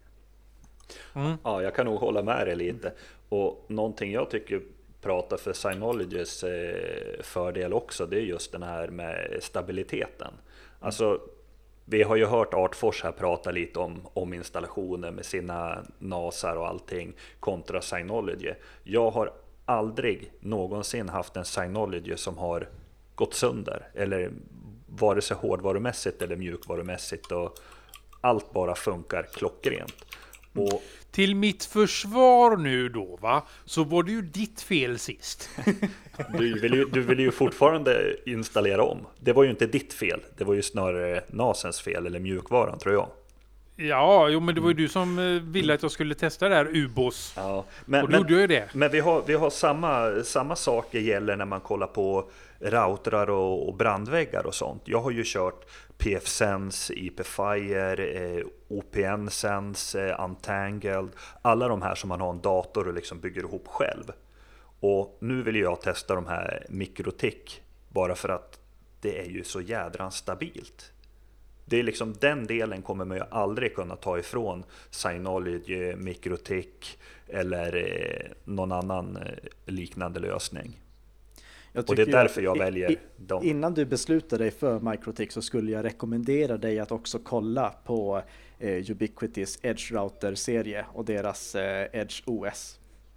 Mm. Ja, jag kan nog hålla med dig lite. Och någonting jag tycker pratar för Synologys eh, fördel också, det är just den här med stabiliteten. Alltså, vi har ju hört Artfors här prata lite om, om installationer med sina NASar och allting kontra Synology. Jag har aldrig någonsin haft en Synology som har gått sönder, eller vare sig hårdvarumässigt eller mjukvarumässigt, och allt bara funkar klockrent. Och till mitt försvar nu då, va, så var det ju ditt fel sist. du, vill ju, du vill ju fortfarande installera om. Det var ju inte ditt fel, det var ju snarare NASens fel, eller mjukvaran, tror jag. Ja, jo, men det var ju du som ville att jag skulle testa det här U B O S. Ja, men, och då men, gjorde jag det. Men vi har, vi har samma, samma saker gäller när man kollar på routrar och, och brandväggar och sånt. Jag har ju kört P F Sense, I P Fire, eh, O P N Sense, eh, Untangled, alla de här som man har en dator och liksom bygger ihop själv. Och nu vill jag testa de här Mikrotik, bara för att det är ju så jädrans stabilt. Det är liksom, den delen kommer man ju aldrig kunna ta ifrån Synology, Mikrotik eller eh, någon annan eh, liknande lösning. Och det är därför jag väljer i, dem. Innan du beslutar dig för Mikrotik så skulle jag rekommendera dig att också kolla på eh, Ubiquitys Edge Router-serie och deras eh, Edge O S.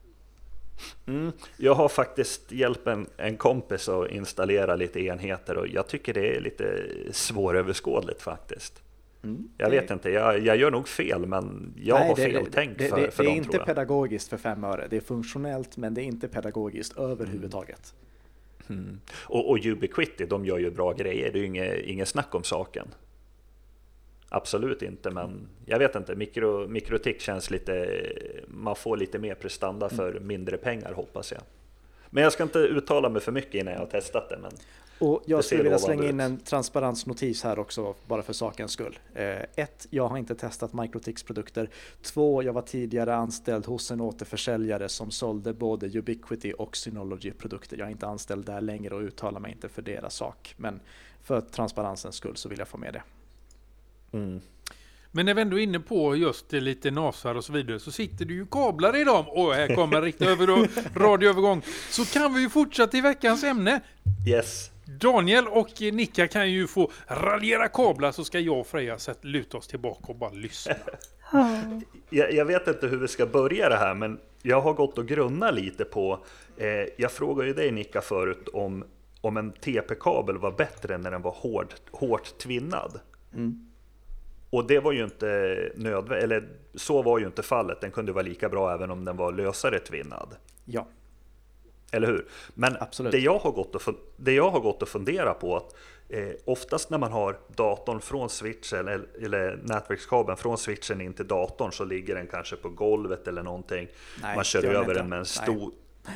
Mm, jag har faktiskt hjälpt en, en kompis att installera lite enheter och jag tycker det är lite svåröverskådligt faktiskt. Mm. Jag vet inte, jag, jag gör nog fel, men jag Nej, har det, fel det, tänkt det, för, det, för det dem, är inte tror jag. pedagogiskt för fem öre. Det är funktionellt, men det är inte pedagogiskt överhuvudtaget. Mm. Och, och Ubiquiti, de gör ju bra grejer. Det är ju inget, inget snack om saken. Absolut inte, men jag vet inte. Mikro, Mikrotik känns lite... Man får lite mer prestanda för mindre pengar, hoppas jag. Men jag ska inte uttala mig för mycket innan jag har testat det. Men och jag skulle vilja slänga ut. in en transparensnotis här också, bara för sakens skull. Eh, ett, jag har inte testat Microtiks produkter. Två, jag var tidigare anställd hos en återförsäljare som sålde både Ubiquiti och Synology-produkter. Jag är inte anställd där längre och uttalar mig inte för deras sak. Men för transparensens skull så vill jag få med det. Mm. Men när vi ändå är inne på just lite nasar och så vidare, så sitter du ju kablar i dem. Och här kommer en riktig över- radioövergång. Så kan vi ju fortsätta i veckans ämne. Yes. Daniel och Nicka kan ju få raljera kablar, så ska jag och Freja sätt, luta oss tillbaka och bara lyssna. jag, jag vet inte hur vi ska börja det här, men jag har gått och grunnat lite på... Eh, jag frågade ju dig, Nicka, förut om, om en T P-kabel var bättre när den var hård, hårt tvinnad. Mm. Och det var ju inte nödvändigt, eller så var ju inte fallet. Den kunde vara lika bra även om den var lösare tvinnad. Ja. Eller hur? Men Absolut. det jag har gått och, det jag har gått och fundera på att eh, oftast när man har datorn från switchen eller, eller nätverkskabeln från switchen in till datorn, så ligger den kanske på golvet eller någonting. Nej, man kör det gör över den den med en inte. stor...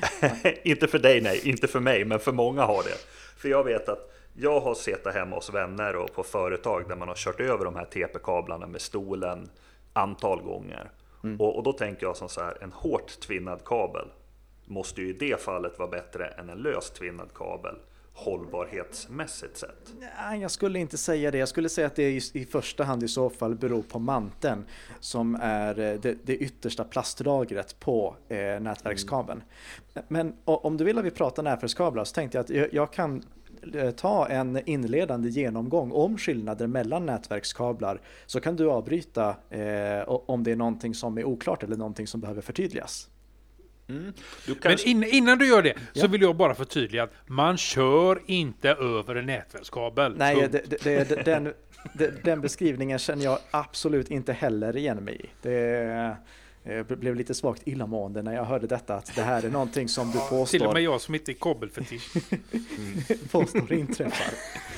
Inte för dig, nej. Inte för mig, men för många har det. För jag vet att jag har suttit hemma hos vänner och på företag där man har kört över de här T P-kablarna med stolen antal gånger. Mm. Och, och då tänker jag som så här, en hårt tvinnad kabel måste ju i det fallet vara bättre än en löst tvinnad kabel hållbarhetsmässigt sett. Nej, jag skulle inte säga det. Jag skulle säga att det i, i första hand i så fall beror på manteln, som är det, det yttersta plastragret på eh, nätverkskabeln. Mm. Men och, om du vill att vi pratar nätverkskablar, så tänkte jag att jag, jag kan ta en inledande genomgång om skillnader mellan nätverkskablar, så kan du avbryta eh, om det är någonting som är oklart eller någonting som behöver förtydligas. Mm. Du kanske... Men in, innan du gör det, ja. så vill jag bara förtydliga att man kör inte över en nätverkskabel. Nej, det, det, det, den, det, den beskrivningen känner jag absolut inte heller igen mig i. Det jag blev lite svagt illamående när jag hörde detta, att det här är någonting som du påstår. Till och med jag som inte är kabelfetisch. mm. påstår inträffar.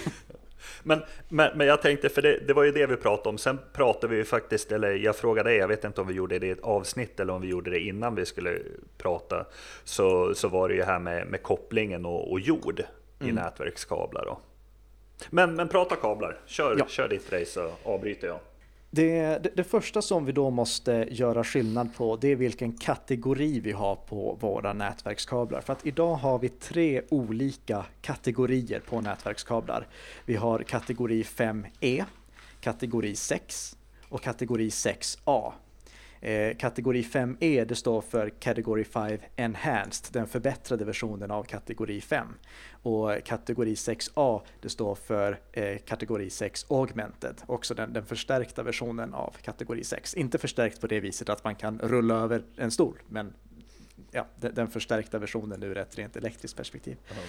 Men, men, men jag tänkte, för det, det var ju det vi pratade om. Sen pratade vi ju faktiskt, eller jag frågade dig, jag vet inte om vi gjorde det i ett avsnitt eller om vi gjorde det innan vi skulle prata. Så, så var det ju här med, med kopplingen och, och jord mm. i nätverkskablar då. Men, men prata kablar, kör, ja. kör ditt race så avbryter jag. Det, det, det första som vi då måste göra skillnad på, det är vilken kategori vi har på våra nätverkskablar. För att idag har vi tre olika kategorier på nätverkskablar. Vi har kategori fem E, kategori sex och kategori sex A. Eh, kategori fem E, det står för Category fem Enhanced, den förbättrade versionen av kategori fem. Och kategori sex A, det står för eh, kategori sex Augmented, också den, den förstärkta versionen av kategori sex. Inte förstärkt på det viset att man kan rulla över en stol, men ja, den, den förstärkta versionen ur ett rent elektriskt perspektiv. Mm.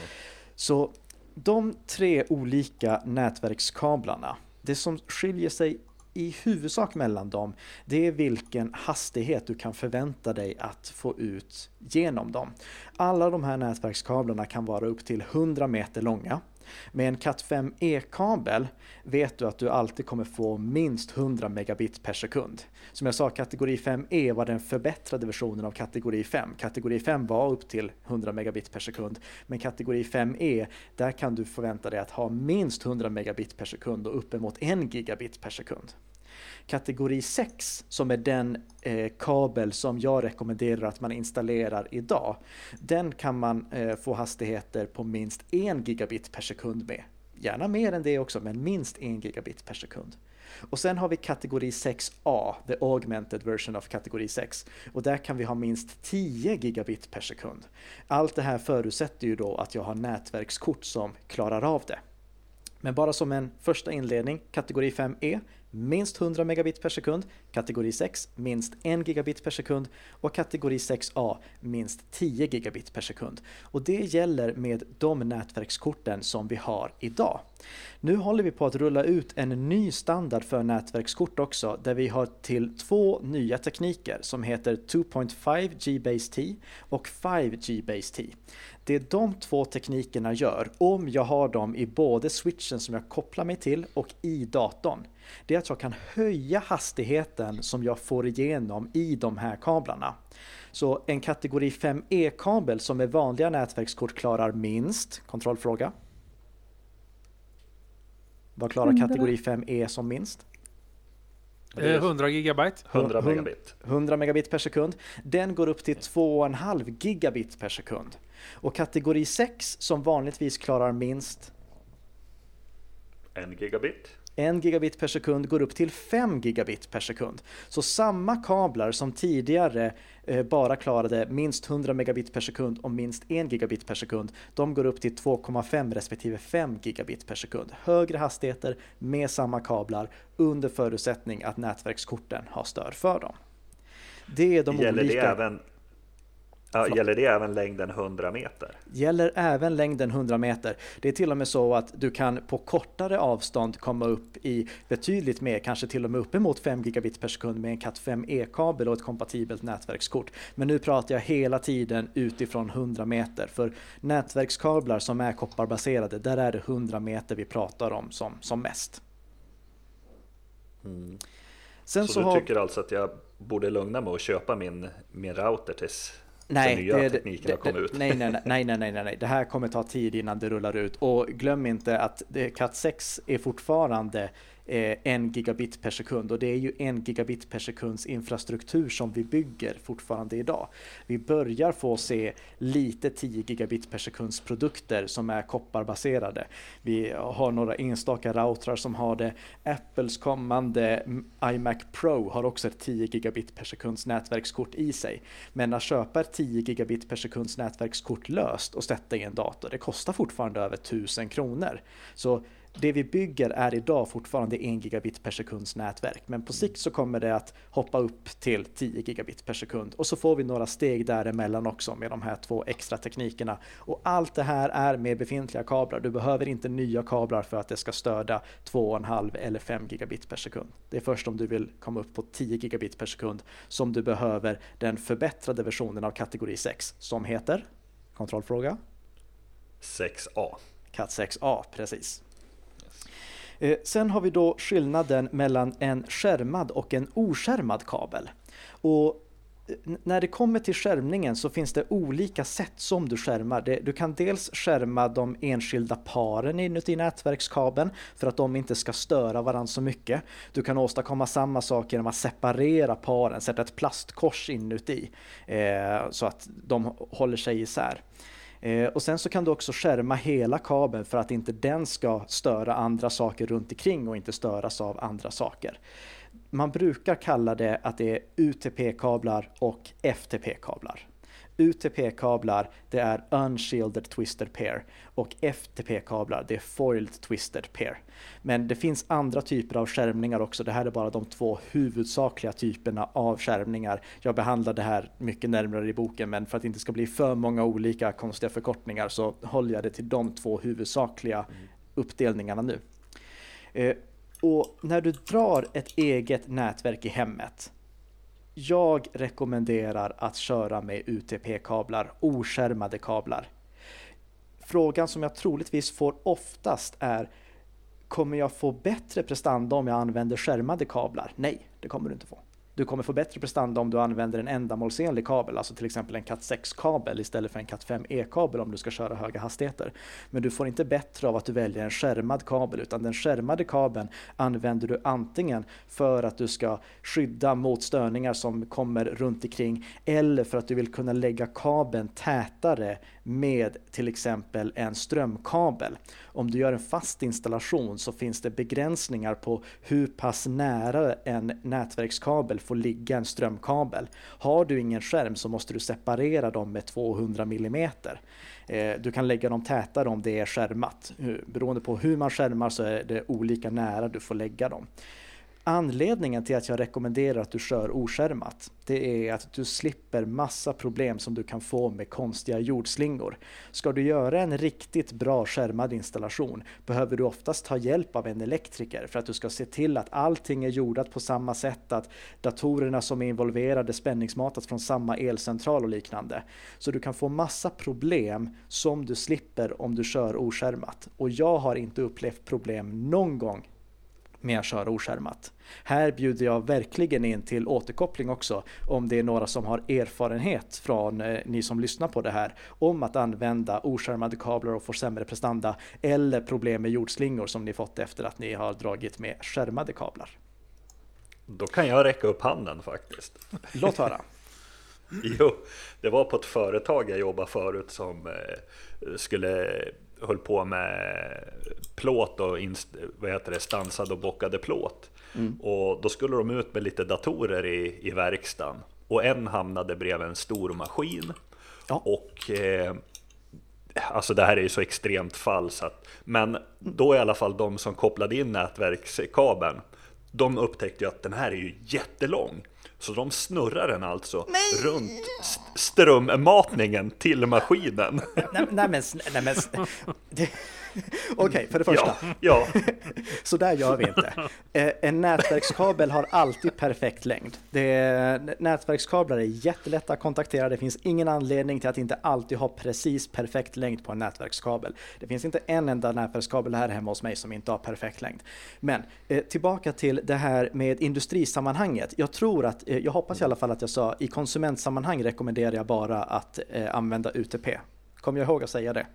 Så de tre olika nätverkskablarna, det som skiljer sig i huvudsak mellan dem, det är vilken hastighet du kan förvänta dig att få ut genom dem. Alla de här nätverkskablarna kan vara upp till hundra meter långa. Med en cat fem E-kabel vet du att du alltid kommer få minst hundra megabit per sekund. Som jag sa, kategori fem E var den förbättrade versionen av kategori fem. Kategori fem var upp till hundra megabit per sekund. Men kategori fem E, där kan du förvänta dig att ha minst hundra megabit per sekund och uppemot en gigabit per sekund. Kategori sex, som är den eh, kabel som jag rekommenderar att man installerar idag, den kan man eh, få hastigheter på minst en gigabit per sekund med. Gärna mer än det också, men minst en gigabit per sekund. Och sen har vi kategori sex A, the augmented version of kategori sex. Och där kan vi ha minst tio gigabit per sekund. Allt det här förutsätter ju då att jag har nätverkskort som klarar av det. Men bara som en första inledning, kategori fem E, minst hundra megabit per sekund, kategori sex, minst en gigabit per sekund och kategori sex A, minst tio gigabit per sekund. Och det gäller med de nätverkskorten som vi har idag. Nu håller vi på att rulla ut en ny standard för nätverkskort också, där vi har till två nya tekniker som heter två komma fem G base T och fem G base T. Det de två teknikerna gör, om jag har dem i både switchen som jag kopplar mig till och i datorn, det är att jag kan höja hastigheten som jag får igenom i de här kablarna. Så en kategori fem E-kabel som med vanliga nätverkskort klarar minst, kontrollfråga. Vad klarar kategori fem E som minst? hundra gigabyte. hundra megabit. hundra megabit per sekund. Den går upp till två komma fem gigabit per sekund. Och kategori sex som vanligtvis klarar minst en gigabit. en gigabit per sekund går upp till fem gigabit per sekund. Så samma kablar som tidigare eh, bara klarade minst hundra megabit per sekund och minst en gigabit per sekund, de går upp till två komma fem respektive fem gigabit per sekund. Högre hastigheter med samma kablar under förutsättning att nätverkskorten har stöd för dem. Det är de Gäller olika... det även... Ja, gäller det även längden hundra meter? Gäller även längden hundra meter. Det är till och med så att du kan på kortare avstånd komma upp i betydligt mer, kanske till och med uppemot fem gigabit per sekund med en cat fem E-kabel och ett kompatibelt nätverkskort. Men nu pratar jag hela tiden utifrån hundra meter. För nätverkskablar som är kopparbaserade, där är det hundra meter vi pratar om som, som mest. Mm. Sen så, så du har... tycker alltså att jag borde lugna mig och köpa min, min router tills... Nej, nya det, tekniken det, har kommit ut. Nej, nej, nej, nej, nej, nej. Det här kommer ta tid innan det rullar ut. Och glöm inte att cat sex är fortfarande eh, en gigabit per sekund. Och det är ju en gigabit per sekunds infrastruktur som vi bygger fortfarande idag. Vi börjar få se lite tio gigabit per sekunds produkter som är kopparbaserade. Vi har några enstaka routrar som har det. Apples kommande iMac Pro har också ett tio gigabit per sekunds nätverkskort i sig. Men att köpa ett tio gigabit per sekunds nätverkskort löst och sätta i en dator, det kostar fortfarande över tusen kronor. Så det vi bygger är idag fortfarande en gigabit per sekunds nätverk, men på sikt så kommer det att hoppa upp till tio gigabit per sekund och så får vi några steg däremellan också med de här två extra teknikerna. Och allt det här är med befintliga kablar. Du behöver inte nya kablar för att det ska stödja två komma fem eller fem gigabit per sekund. Det är först om du vill komma upp på tio gigabit per sekund som du behöver den förbättrade versionen av kategori sex som heter, kontrollfråga? sex A. cat sex A, precis. Sen har vi då skillnaden mellan en skärmad och en oskärmad kabel. Och när det kommer till skärmningen så finns det olika sätt som du skärmar. Du kan dels skärma de enskilda paren inuti nätverkskabeln för att de inte ska störa varandra så mycket. Du kan åstadkomma samma sak genom att separera paren, sätta ett plastkors inuti eh, så att de håller sig isär. Eh, och sen så kan du också skärma hela kabeln för att inte den ska störa andra saker runt omkring och inte störas av andra saker. Man brukar kalla det att det är U T P-kablar och F T P-kablar. U T P-kablar, det är Unshielded Twisted Pair och F T P-kablar, det är Foiled Twisted Pair. Men det finns andra typer av skärmningar också. Det här är bara de två huvudsakliga typerna av skärmningar. Jag behandlar det här mycket närmare i boken, men för att det inte ska bli för många olika konstiga förkortningar så håller jag det till de två huvudsakliga uppdelningarna nu. Eh, och när du drar ett eget nätverk i hemmet, jag rekommenderar att köra med U T P-kablar, oskärmade kablar. Frågan som jag troligtvis får oftast är, kommer jag få bättre prestanda om jag använder skärmade kablar? Nej, det kommer du inte få. Du kommer få bättre prestanda om du använder en ändamålsenlig kabel, alltså till exempel en cat sex-kabel istället för en cat fem E-kabel om du ska köra höga hastigheter. Men du får inte bättre av att du väljer en skärmad kabel, utan den skärmade kabeln använder du antingen för att du ska skydda mot störningar som kommer runt omkring eller för att du vill kunna lägga kabeln tätare med till exempel en strömkabel. Om du gör en fast installation så finns det begränsningar på hur pass nära en nätverkskabel får ligga en strömkabel. Har du ingen skärm så måste du separera dem med tvåhundra millimeter. Du kan lägga dem tätare om det är skärmat. Beroende på hur man skärmar så är det olika nära du får lägga dem. Anledningen till att jag rekommenderar att du kör oskärmat, det är att du slipper massa problem som du kan få med konstiga jordslingor. Ska du göra en riktigt bra skärmad installation behöver du oftast ta hjälp av en elektriker för att du ska se till att allting är jordat på samma sätt, att datorerna som är involverade spänningsmatas från samma elcentral och liknande. Så du kan få massa problem som du slipper om du kör oskärmat. Och jag har inte upplevt problem någon gång med att köra oskärmat. Här bjuder jag verkligen in till återkoppling också om det är några som har erfarenhet från eh, ni som lyssnar på det här om att använda oskärmade kablar och få sämre prestanda eller problem med jordslingor som ni fått efter att ni har dragit med skärmade kablar. Då kan jag räcka upp handen faktiskt. Låt höra. Jo, det var på ett företag jag jobbade förut som eh, skulle höll på med plåt och inst- vad heter det, stansad och bockade plåt. Mm. Och då skulle de ut med lite datorer i, i verkstaden. Och en hamnade bredvid en stor maskin. Ja. Och eh, alltså det här är ju så extremt fall så att, men då i alla fall de som kopplade in nätverkskabeln, de upptäckte ju att den här är ju jättelång. Så de snurrar den alltså nej. runt strömmatningen till maskinen. Nej, nej men... Nej, men Okej, okay, för det första. Ja, ja. Så där gör vi inte. En nätverkskabel har alltid perfekt längd. Det, nätverkskablar är jättelätta att kontaktera. Det finns ingen anledning till att inte alltid ha precis perfekt längd på en nätverkskabel. Det finns inte en enda nätverkskabel här hemma hos mig som inte har perfekt längd. Men eh, tillbaka till det här med industrisammanhanget. Jag tror att, eh, jag hoppas i alla fall att jag sa i konsumentsammanhang rekommenderar jag bara att eh, använda U T P. Kommer jag ihåg att säga det?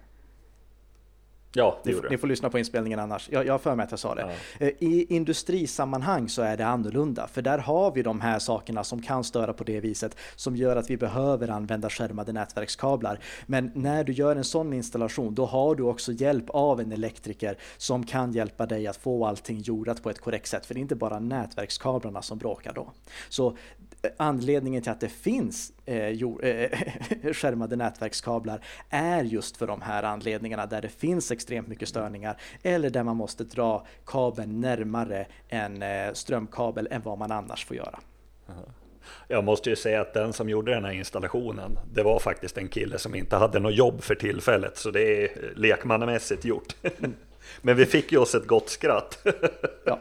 Ja, det ni, gjorde ni får lyssna på inspelningen annars. Jag, jag har för mig att jag sa det. Ja. I industrisammanhang så är det annorlunda. För där har vi de här sakerna som kan störa på det viset. Som gör att vi behöver använda skärmade nätverkskablar. Men när du gör en sån installation då har du också hjälp av en elektriker. Som kan hjälpa dig att få allting jordat på ett korrekt sätt. För det är inte bara nätverkskablarna som bråkar då. Så anledningen till att det finns eh, jo, eh, skärmade nätverkskablar är just för de här anledningarna där det finns extremt mycket störningar eller där man måste dra kabeln närmare en eh, strömkabel än vad man annars får göra. Jag måste ju säga att den som gjorde den här installationen, det var faktiskt en kille som inte hade något jobb för tillfället, så det är lekmannamässigt gjort. Mm. Men vi fick ju oss ett gott skratt. Ja.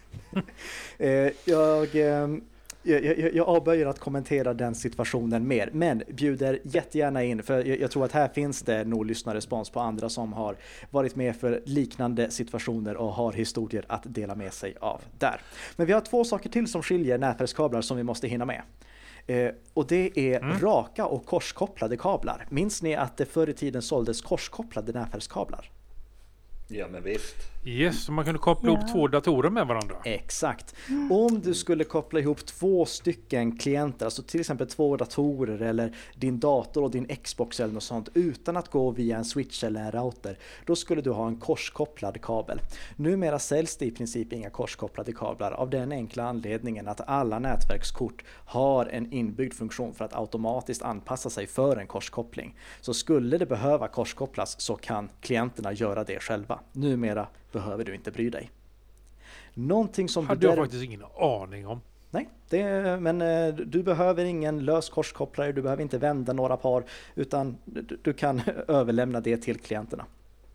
eh, jag... Eh, Jag, jag, jag avböjer att kommentera den situationen mer, men bjuder jättegärna in, för jag, jag tror att här finns det nog lyssnarrespons på andra som har varit med för liknande situationer och har historier att dela med sig av där. Men vi har två saker till som skiljer nätverkskablar som vi måste hinna med. Eh, och det är mm. raka och korskopplade kablar. Minns ni att det förr i tiden såldes korskopplade nätverkskablar? Ja, men visst. Yes, så man kunde koppla ja. ihop två datorer med varandra. Exakt. Om du skulle koppla ihop två stycken klienter, alltså till exempel två datorer eller din dator och din Xbox eller något sånt, utan att gå via en switch eller en router, då skulle du ha en korskopplad kabel. Numera säljs det i princip inga korskopplade kablar av den enkla anledningen att alla nätverkskort har en inbyggd funktion för att automatiskt anpassa sig för en korskoppling. Så skulle det behöva korskopplas så kan klienterna göra det själva. Numera behöver du inte bry dig. Någonting som hade du jag där... faktiskt ingen aning om. Nej, det, men du behöver ingen lös korskopplare, du behöver inte vända några par, utan du, du kan överlämna det till klienterna.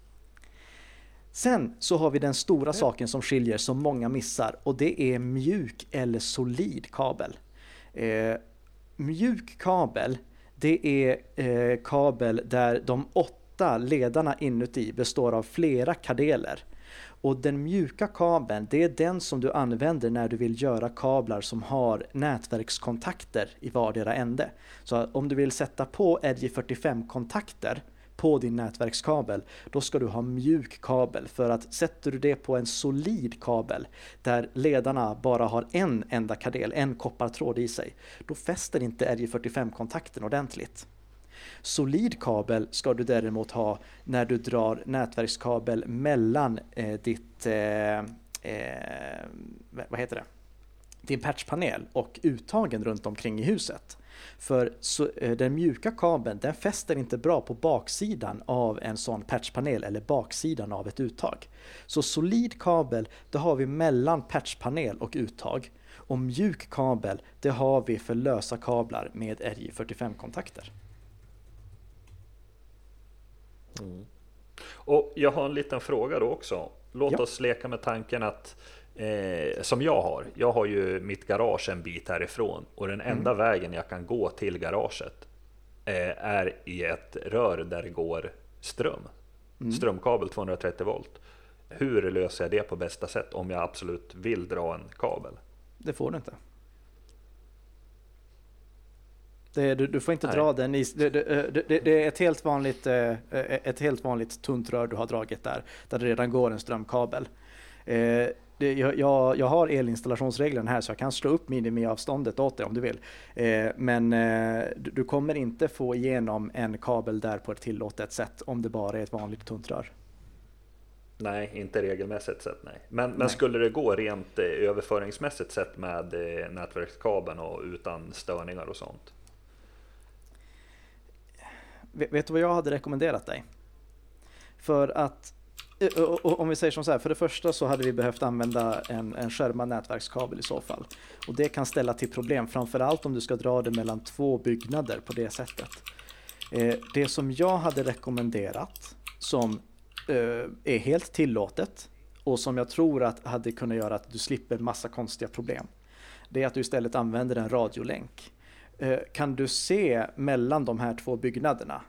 Sen så har vi den stora saken som skiljer som många missar, och det är mjuk eller solid kabel. Eh, mjuk kabel, det är eh, kabel där de åtta ledarna inuti består av flera kadeler. Och den mjuka kabeln, det är den som du använder när du vill göra kablar som har nätverkskontakter i vardera ände. Så om du vill sätta på R J fyrtiofem-kontakter på din nätverkskabel, då ska du ha mjuk kabel. För att sätter du det på en solid kabel där ledarna bara har en enda kadel, en koppartråd i sig, då fäster inte R J fyrtiofem-kontakten ordentligt. Solid kabel ska du däremot ha när du drar nätverkskabel mellan eh, ditt eh, eh, vad heter det? din patchpanel och uttagen runt omkring i huset. För så, den mjuka kabeln, den fäster inte bra på baksidan av en sån patchpanel eller baksidan av ett uttag. Så solid kabel, det har vi mellan patchpanel och uttag. Och mjuk kabel, det har vi för lösa kablar med R J fyrtiofem-kontakter. Mm. Och jag har en liten fråga då också. Låt ja. oss leka med tanken att eh, som jag har, jag har ju mitt garage en bit härifrån och den enda mm. vägen jag kan gå till garaget eh, är i ett rör där det går ström. Mm. Strömkabel tvåhundratrettio volt. Hur löser jag det på bästa sätt om jag absolut vill dra en kabel? Det får du inte. Det, du, du får inte Nej. dra den i, det, det, det, det är ett helt vanligt ett helt vanligt tunt rör du har dragit där, där det redan går en strömkabel. Eh, det, jag, jag har elinstallationsregeln här så jag kan slå upp minimiavståndet åt dig om du vill. Eh, men eh, du, du kommer inte få igenom en kabel där på ett tillåtet sätt om det bara är ett vanligt tunt rör. Nej, inte regelmässigt sett, nej. Men, nej. men skulle det gå rent eh, överföringsmässigt sett med eh, nätverkskabeln och utan störningar och sånt? Vet du vad jag hade rekommenderat dig? För att, om vi säger som så här, för det första så hade vi behövt använda en, en skärmad nätverkskabel i så fall. Och det kan ställa till problem, framförallt om du ska dra det mellan två byggnader på det sättet. Eh, det som jag hade rekommenderat, som eh, är helt tillåtet och som jag tror att hade kunnat göra att du slipper massa konstiga problem, det är att du istället använder en radiolänk. Kan du se mellan de här två byggnaderna?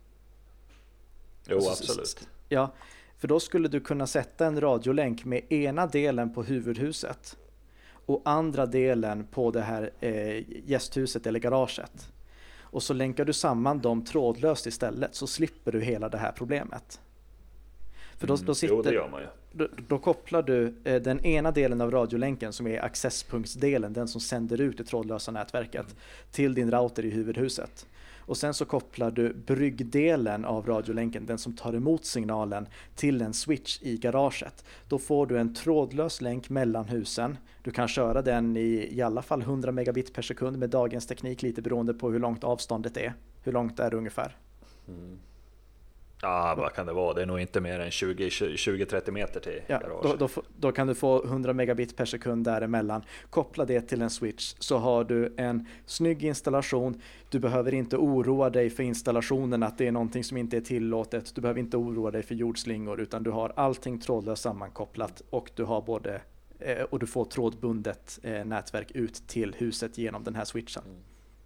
Jo, absolut. Ja, för då skulle du kunna sätta en radiolänk med ena delen på huvudhuset och andra delen på det här eh, gästhuset eller garaget. Och så länkar du samman dem trådlöst istället, så slipper du hela det här problemet. För då, då, sitter, jo, det gör man ju. Då, då kopplar du eh, den ena delen av radiolänken som är accesspunktsdelen, den som sänder ut det trådlösa nätverket, mm. till din router i huvudhuset. Och sen så kopplar du bryggdelen av radiolänken, den som tar emot signalen, till en switch i garaget. Då får du en trådlös länk mellan husen. Du kan köra den i i alla fall hundra megabit per sekund med dagens teknik, lite beroende på hur långt avståndet är. Hur långt är det ungefär? Mm. Ja, vad kan det vara? Det är nog inte mer än tjugo till trettio meter till ja, garaget. Då, då, då kan du få hundra megabit per sekund däremellan. Koppla det till en switch så har du en snygg installation. Du behöver inte oroa dig för installationen, att det är någonting som inte är tillåtet. Du behöver inte oroa dig för jordslingor, utan du har allting trådlöst sammankopplat och du har både eh, och du får trådbundet eh, nätverk ut till huset genom den här switchen. Mm.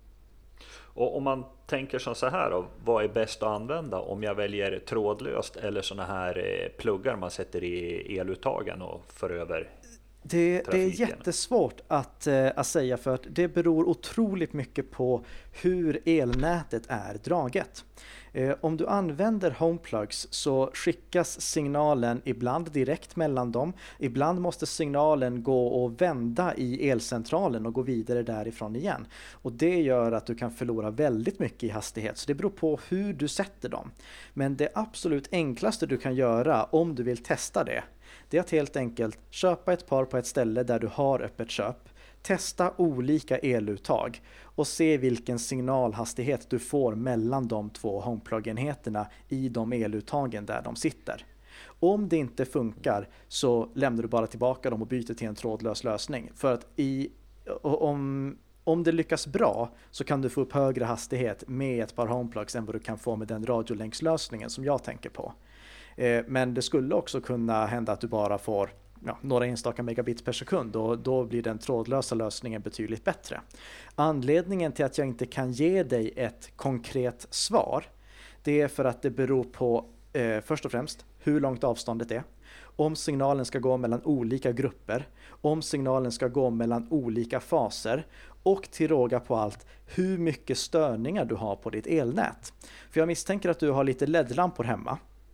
Och om man tänker som så här då, vad är bäst att använda om jag väljer trådlöst eller såna här pluggar man sätter i eluttagen och för över det, det är jättesvårt att, att säga, för att det beror otroligt mycket på hur elnätet är draget. Eh, om du använder homeplugs så skickas signalen ibland direkt mellan dem. Ibland måste signalen gå och vända i elcentralen och gå vidare därifrån igen. Och det gör att du kan förlora väldigt mycket i hastighet. Så det beror på hur du sätter dem. Men det absolut enklaste du kan göra om du vill testa det, det är att helt enkelt köpa ett par på ett ställe där du har öppet köp. Testa olika eluttag och se vilken signalhastighet du får mellan de två homeplug-enheterna i de eluttagen där de sitter. Om det inte funkar så lämnar du bara tillbaka dem och byter till en trådlös lösning. För att i, om, om det lyckas bra så kan du få upp högre hastighet med ett par homeplugs än vad du kan få med den radiolänkslösningen som jag tänker på. Men det skulle också kunna hända att du bara får ja, några enstaka megabit per sekund, och då blir den trådlösa lösningen betydligt bättre. Anledningen till att jag inte kan ge dig ett konkret svar, det är för att det beror på eh, först och främst hur långt avståndet är, om signalen ska gå mellan olika grupper, om signalen ska gå mellan olika faser och till råga på allt hur mycket störningar du har på ditt elnät. För jag misstänker att du har lite L E D-lampor hemma.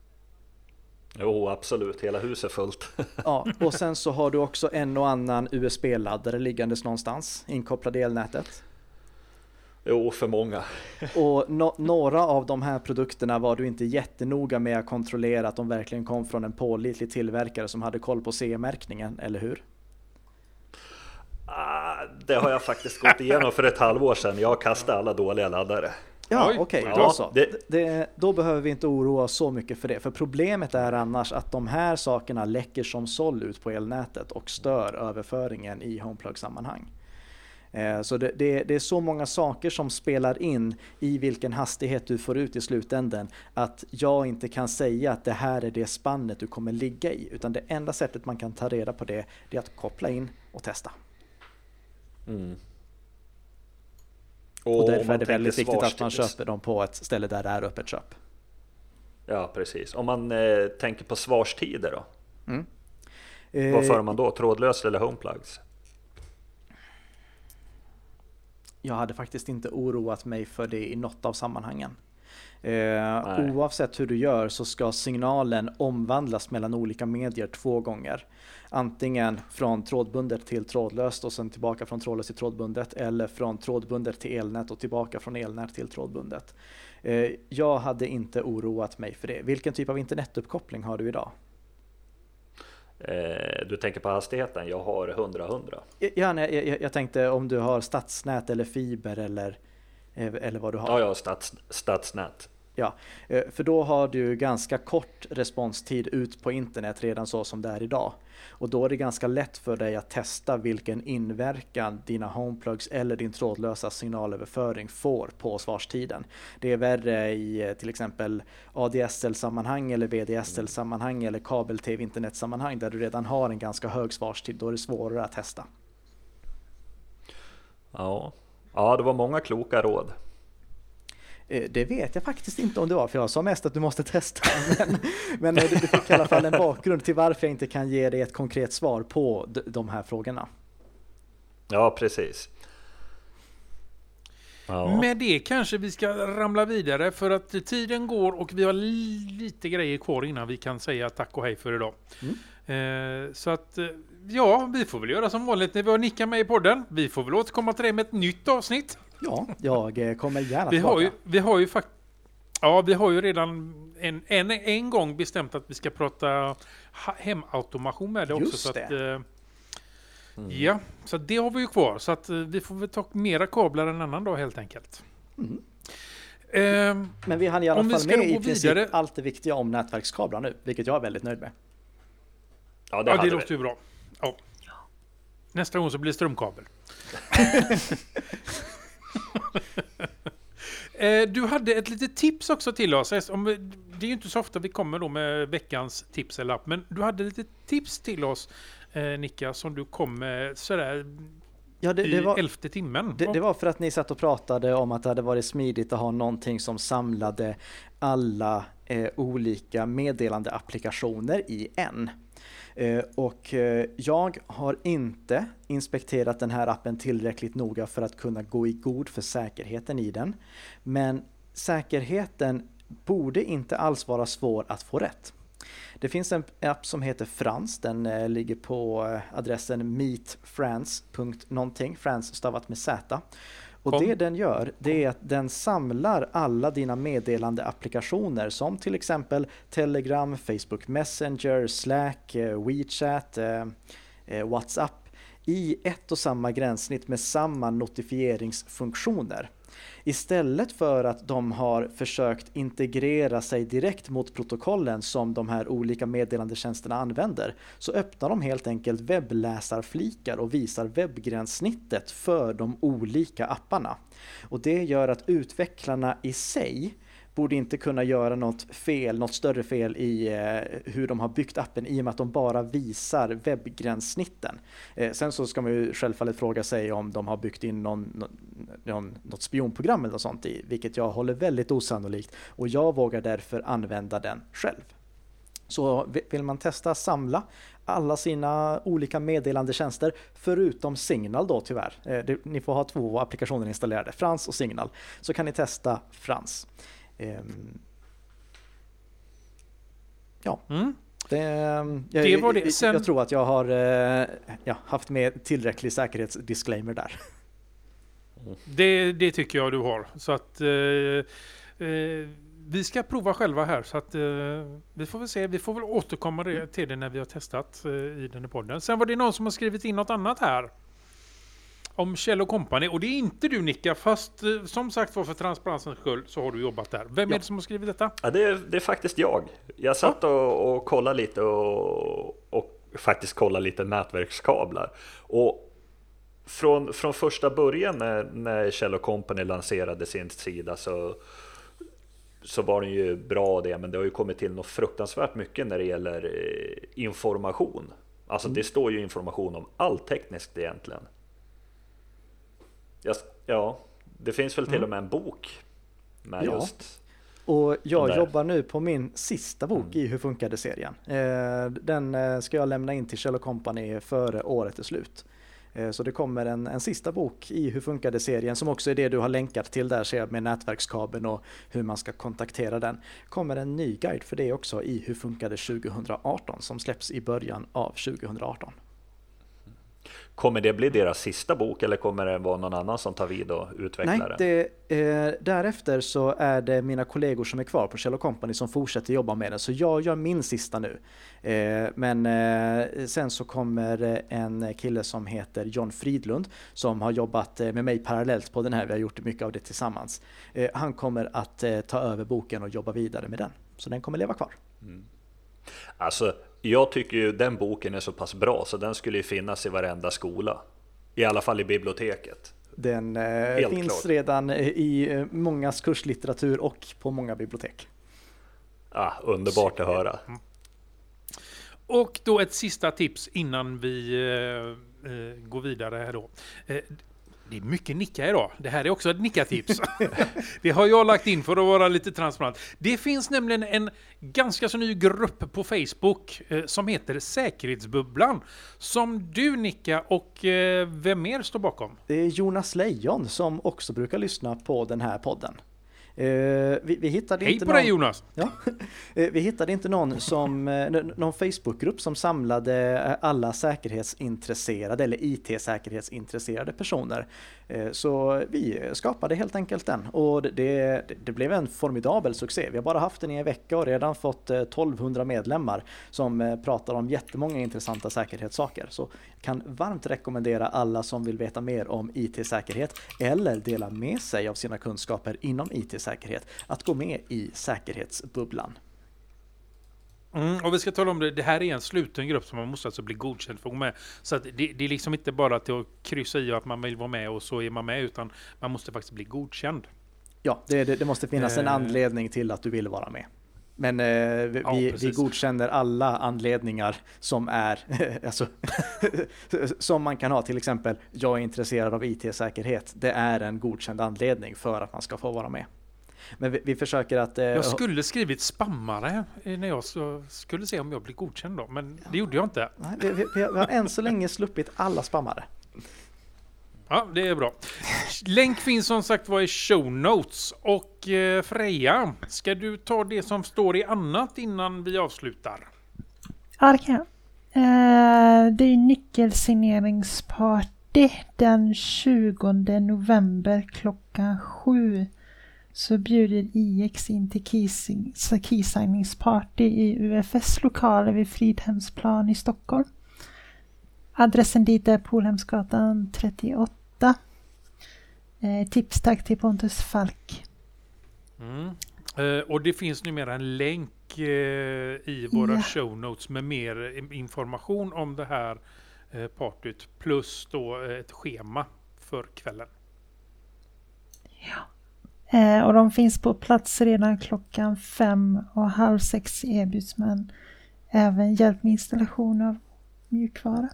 Jo, absolut. Hela huset är fullt. Ja, och sen så har du också en och annan U S B-laddare liggandes någonstans inkopplad i elnätet. Jo, för många. Och no- några av de här produkterna var du inte jättenoga med att kontrollera att de verkligen kom från en pålitlig tillverkare som hade koll på C E-märkningen, eller hur? Ah, det har jag faktiskt gått igenom för ett halvår sedan. Jag kastade alla dåliga laddare. Ja, okej, okay, ja, då så. Det... Det, då behöver vi inte oroa oss så mycket för det. För problemet är annars att de här sakerna läcker som såll ut på elnätet och stör överföringen i HomePlug-sammanhang. Eh, så det, det, det är så många saker som spelar in i vilken hastighet du får ut i slutändan att jag inte kan säga att det här är det spannet du kommer ligga i. Utan det enda sättet man kan ta reda på det, det är att koppla in och testa. Mm. Och, och därför är det väldigt viktigt att man köper dem på ett ställe där det är öppet köp. Ja, precis. Om man eh, tänker på svarstider då? Mm. Vad för man då? Trådlöst eller HomePlugs? Jag hade faktiskt inte oroat mig för det i något av sammanhangen. Eh, oavsett hur du gör så ska signalen omvandlas mellan olika medier två gånger. Antingen från trådbundet till trådlöst och sen tillbaka från trådlöst till trådbundet, eller från trådbundet till elnät och tillbaka från elnät till trådbundet. Eh, jag hade inte oroat mig för det. Vilken typ av internetuppkoppling har du idag? Eh, du tänker på hastigheten? Jag har hundra hundra. Ja, nej, jag, jag tänkte om du har stadsnät eller fiber eller, eller vad du har. Ja, jag har stats, stadsnät. Ja, för då har du ganska kort responstid ut på internet redan så som det är idag. Och då är det ganska lätt för dig att testa vilken inverkan dina HomePlugs eller din trådlösa signalöverföring får på svarstiden. Det är värre i till exempel A D S L-sammanhang eller V D S L-sammanhang eller kabel-tv-internetsammanhang där du redan har en ganska hög svarstid. Då är det svårare att testa. Ja, ja det var många kloka råd. Det vet jag faktiskt inte om det var, för jag sa mest att du måste testa. Men, men du fick i alla fall en bakgrund till varför jag inte kan ge dig ett konkret svar på de här frågorna. Ja, precis. Ja. Med det kanske vi ska ramla vidare för att tiden går och vi har lite grejer kvar innan vi kan säga tack och hej för idag. Mm. Eh, så att ja, vi får väl göra som vanligt när vi har Nicka med i podden. Vi får väl återkomma till det med ett nytt avsnitt. Ja, jag kommer gärna vi har ju, vi har ju fakt- Ja, vi har ju redan en, en, en gång bestämt att vi ska prata hemautomation med det också. Just så det. Att, eh, mm. Ja, så det har vi ju kvar. Så att eh, vi får väl ta mera kablar en annan dag helt enkelt. Mm. Eh, Men vi hann i alla fall med i princip vidare. allt det viktiga om nätverkskablar nu, vilket jag är väldigt nöjd med. Ja, det, ja, det låter ju bra. Ja. Nästa gång så blir det strömkabel. Du hade ett litet tips också till oss. Det är ju inte så ofta vi kommer då med veckans tips eller app, men du hade lite tips till oss, Nicka, som du kom med sådär ja, det, det var, i elfte timmen. Det, det var för att ni satt och pratade om att det hade varit smidigt att ha någonting som samlade alla eh, olika meddelande-applikationer i en. Uh, och uh, jag har inte inspekterat den här appen tillräckligt noga för att kunna gå i god för säkerheten i den. Men säkerheten borde inte alls vara svår att få rätt. Det finns en app som heter Frans. Den uh, ligger på uh, adressen meetfrans punkt någonting. Frans stavat med Z. Och Kom. det den gör, det är att den samlar alla dina meddelande applikationer som till exempel Telegram, Facebook Messenger, Slack, WeChat, WhatsApp i ett och samma gränssnitt med samma notifieringsfunktioner. Istället för att de har försökt integrera sig direkt mot protokollen som de här olika meddelandetjänsterna använder, så öppnar de helt enkelt webbläsarflikar och visar webbgränssnittet för de olika apparna. Och det gör att utvecklarna i sig borde inte kunna göra något fel, något större fel i eh, hur de har byggt appen i och med att de bara visar webbgränssnitten. Eh, sen så ska man ju självfallet fråga sig om de har byggt in någon, någon, något spionprogram eller något sånt i, vilket jag håller väldigt osannolikt, och jag vågar därför använda den själv. Så vill man testa samla alla sina olika meddelandetjänster förutom Signal då tyvärr. Eh, det, ni får ha två applikationer installerade, Frans och Signal, så kan ni testa Frans. Um, ja, mm. det, jag, det var det. Sen... jag tror att jag har uh, ja, haft med tillräcklig säkerhetsdisclaimer där. Det, det tycker jag du har. Så att uh, uh, vi ska prova själva här. Så att uh, vi får väl se. Vi får väl återkomma till det när vi har testat uh, i den här podden. Sen var det någon som har skrivit in något annat här. om Kjell och Company. Och det är inte du, Nicka, fast eh, som sagt var för transparensens skull så har du jobbat där. Vem ja. är det som har skrivit detta? Ja, det, är, det är faktiskt jag. Jag satt ja. och, och kollade lite och, och faktiskt kollade lite nätverkskablar. Och från, från första början när, när Kjell och Company lanserade sin sida så, så var den ju bra det, men det har ju kommit till något fruktansvärt mycket när det gäller eh, information. Alltså mm. det står ju information om allt tekniskt egentligen. Ja, det finns väl till mm. och med en bok med ja. just. Och jag jobbar nu på min sista bok mm. i Hur funkar det-serien. Den ska jag lämna in till Kjell och Company före året är slut. Så det kommer en, en sista bok i Hur funkar det-serien som också är det du har länkat till där, ser jag, med nätverkskabeln och hur man ska kontaktera den. Kommer en ny guide för det också i Hur funkar det tjugo arton som släpps i början av tjugo arton. Kommer det bli deras sista bok eller kommer det vara någon annan som tar vid och utvecklar Nej, det? Eh, därefter så är det mina kollegor som är kvar på Kjell och Company som fortsätter jobba med den. Så jag gör min sista nu. Eh, men eh, sen så kommer en kille som heter John Fridlund som har jobbat med mig parallellt på den här. Vi har gjort mycket av det tillsammans. Eh, han kommer att eh, ta över boken och jobba vidare med den. Så den kommer leva kvar. Mm. Alltså, jag tycker ju den boken är så pass bra så den skulle ju finnas i varenda skola. I alla fall i biblioteket. Den eh, finns klart. redan i eh, mångas kurslitteratur och på många bibliotek. Ah, underbart att höra. Mm. Och då ett sista tips innan vi eh, eh, går vidare här då. Eh, Det är mycket nicka idag. Det här är också ett nickatips. Det har jag lagt in för att vara lite transparent. Det finns nämligen en ganska så ny grupp på Facebook eh, som heter Säkerhetsbubblan. Som du, Nicka, och eh, vem mer står bakom? Det är Jonas Lejon som också brukar lyssna på den här podden. Uh, vi, vi hittade Hej inte på någon, dig, Jonas! Ja, uh, vi hittade inte någon, som, uh, någon Facebookgrupp som samlade alla säkerhetsintresserade eller I T-säkerhetsintresserade personer. Uh, så vi skapade helt enkelt den och det, det, det blev en formidabel succé. Vi har bara haft den i en vecka och redan fått uh, tolvhundra medlemmar som uh, pratar om jättemånga intressanta säkerhetssaker. Så jag kan varmt rekommendera alla som vill veta mer om I T-säkerhet eller dela med sig av sina kunskaper inom I T-säkerhet att gå med i säkerhetsbubblan. Mm, och vi ska tala om det, det här är en sluten grupp som man måste alltså bli godkänd för att gå med. Så att det, det är liksom inte bara till att kryssa i att man vill vara med och så är man med, utan man måste faktiskt bli godkänd. Ja, det, det, det måste finnas en eh. anledning till att du vill vara med. Men eh, vi, ja, vi godkänner alla anledningar som är alltså, som man kan ha. Till exempel, jag är intresserad av I T-säkerhet. Det är en godkänd anledning för att man ska få vara med. Men vi, vi försöker att... Eh, jag skulle skrivit spammare när jag så, skulle se om jag blir godkänd då. Men det gjorde jag inte. Nej, vi, vi, vi har än så länge sluppit alla spammare. Ja, det är bra. Länk finns som sagt var i show notes. Och eh, Freja, ska du ta det som står i annat innan vi avslutar? Ja, det kan jag. Eh, det är nyckelsigneringsparty den tjugonde november klockan sju. Så bjuder I X in till keysigningsparty i U F S lokaler vid Fridhemsplan i Stockholm. Adressen dit är Polhemsgatan trettioåtta. Eh, tips tack till Pontus Falk. Mm. Eh, och det finns numera en länk eh, i våra ja. show notes med mer information om det här eh, partyt. Plus då ett schema för kvällen. Ja. Eh, och de finns på plats redan klockan fem och halv sex erbjuds man även hjälp med installation av mjukvara.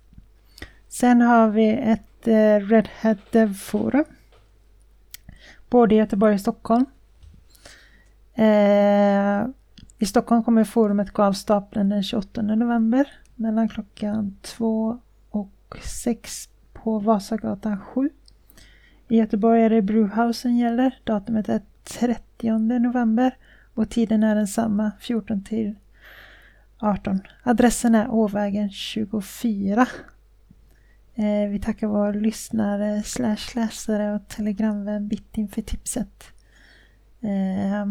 Sen har vi ett eh, Red Hat Dev Forum. Både i Göteborg och Stockholm. Eh, I Stockholm kommer forumet gå av stapeln den tjugoåttonde november. Mellan klockan två och sex på Vasagatan sju. I Göteborg är det Brewhausen gäller. Datumet är trettionde november. Och tiden är densamma, fjorton till arton. Adressen är Åvägen tjugofyra. Eh, vi tackar vår lyssnare, slash läsare och telegramvän Bittin för tipset. Eh,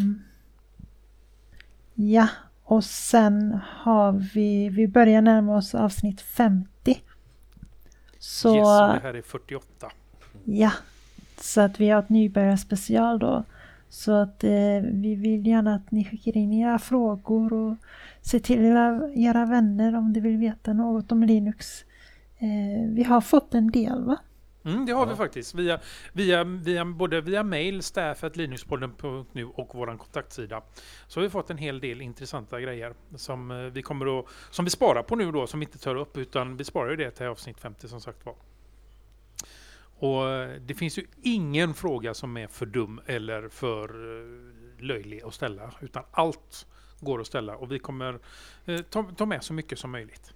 ja, och sen har vi, vi börjar närma oss avsnitt femtio. Så, yes, det här är fyrtioåtta. Ja, så att vi har ett nybörjarspecial då. Så att eh, vi vill gärna att ni skickar in era frågor och se till era, era vänner om de vill veta något om Linux. Eh, vi har fått en del, va? Mm, det har ja. vi faktiskt. Via, via, via, både via mail, staff at linuxpodden punkt nu och vår kontaktsida. Så har vi fått en hel del intressanta grejer som vi kommer att, som vi sparar på nu då, som vi inte tar upp, utan vi sparar ju det till avsnitt femtio som sagt var. Och det finns ju ingen fråga som är för dum eller för löjlig att ställa, utan allt går att ställa och vi kommer eh, ta, ta med så mycket som möjligt.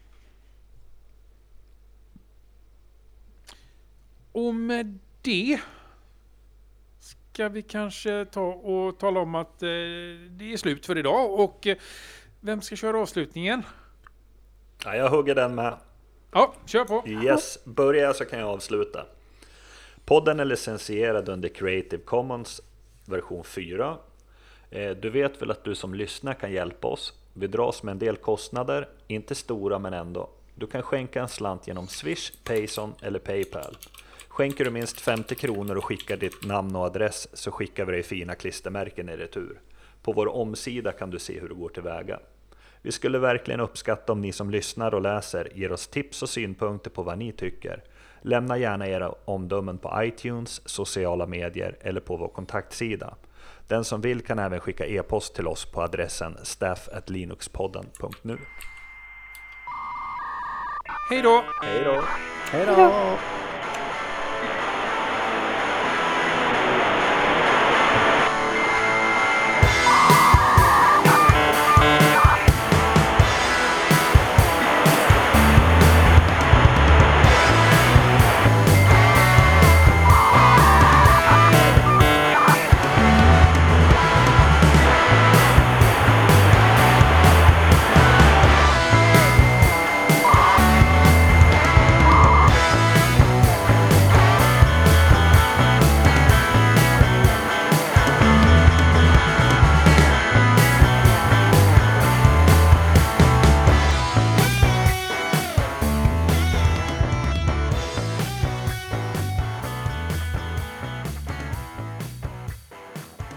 Och med det ska vi kanske ta och tala om att eh, det är slut för idag. Och eh, vem ska köra avslutningen? Ja, jag hugger den med. Ja, kör på. Yes, börja så kan jag avsluta. Podden är licensierad under Creative Commons version fyra. Eh, du vet väl att du som lyssnar kan hjälpa oss. Vi dras med en del kostnader, inte stora men ändå. Du kan skänka en slant genom Swish, Payson eller Paypal. Skänker du minst femtio kronor och skickar ditt namn och adress så skickar vi dig fina klistermärken i retur. På vår omsida kan du se hur det går tillväga. Vi skulle verkligen uppskatta om ni som lyssnar och läser ger oss tips och synpunkter på vad ni tycker. Lämna gärna era omdömen på iTunes, sociala medier eller på vår kontaktsida. Den som vill kan även skicka e-post till oss på adressen staff at linuxpodden punkt nu. Hej då! Hej då! Hej då!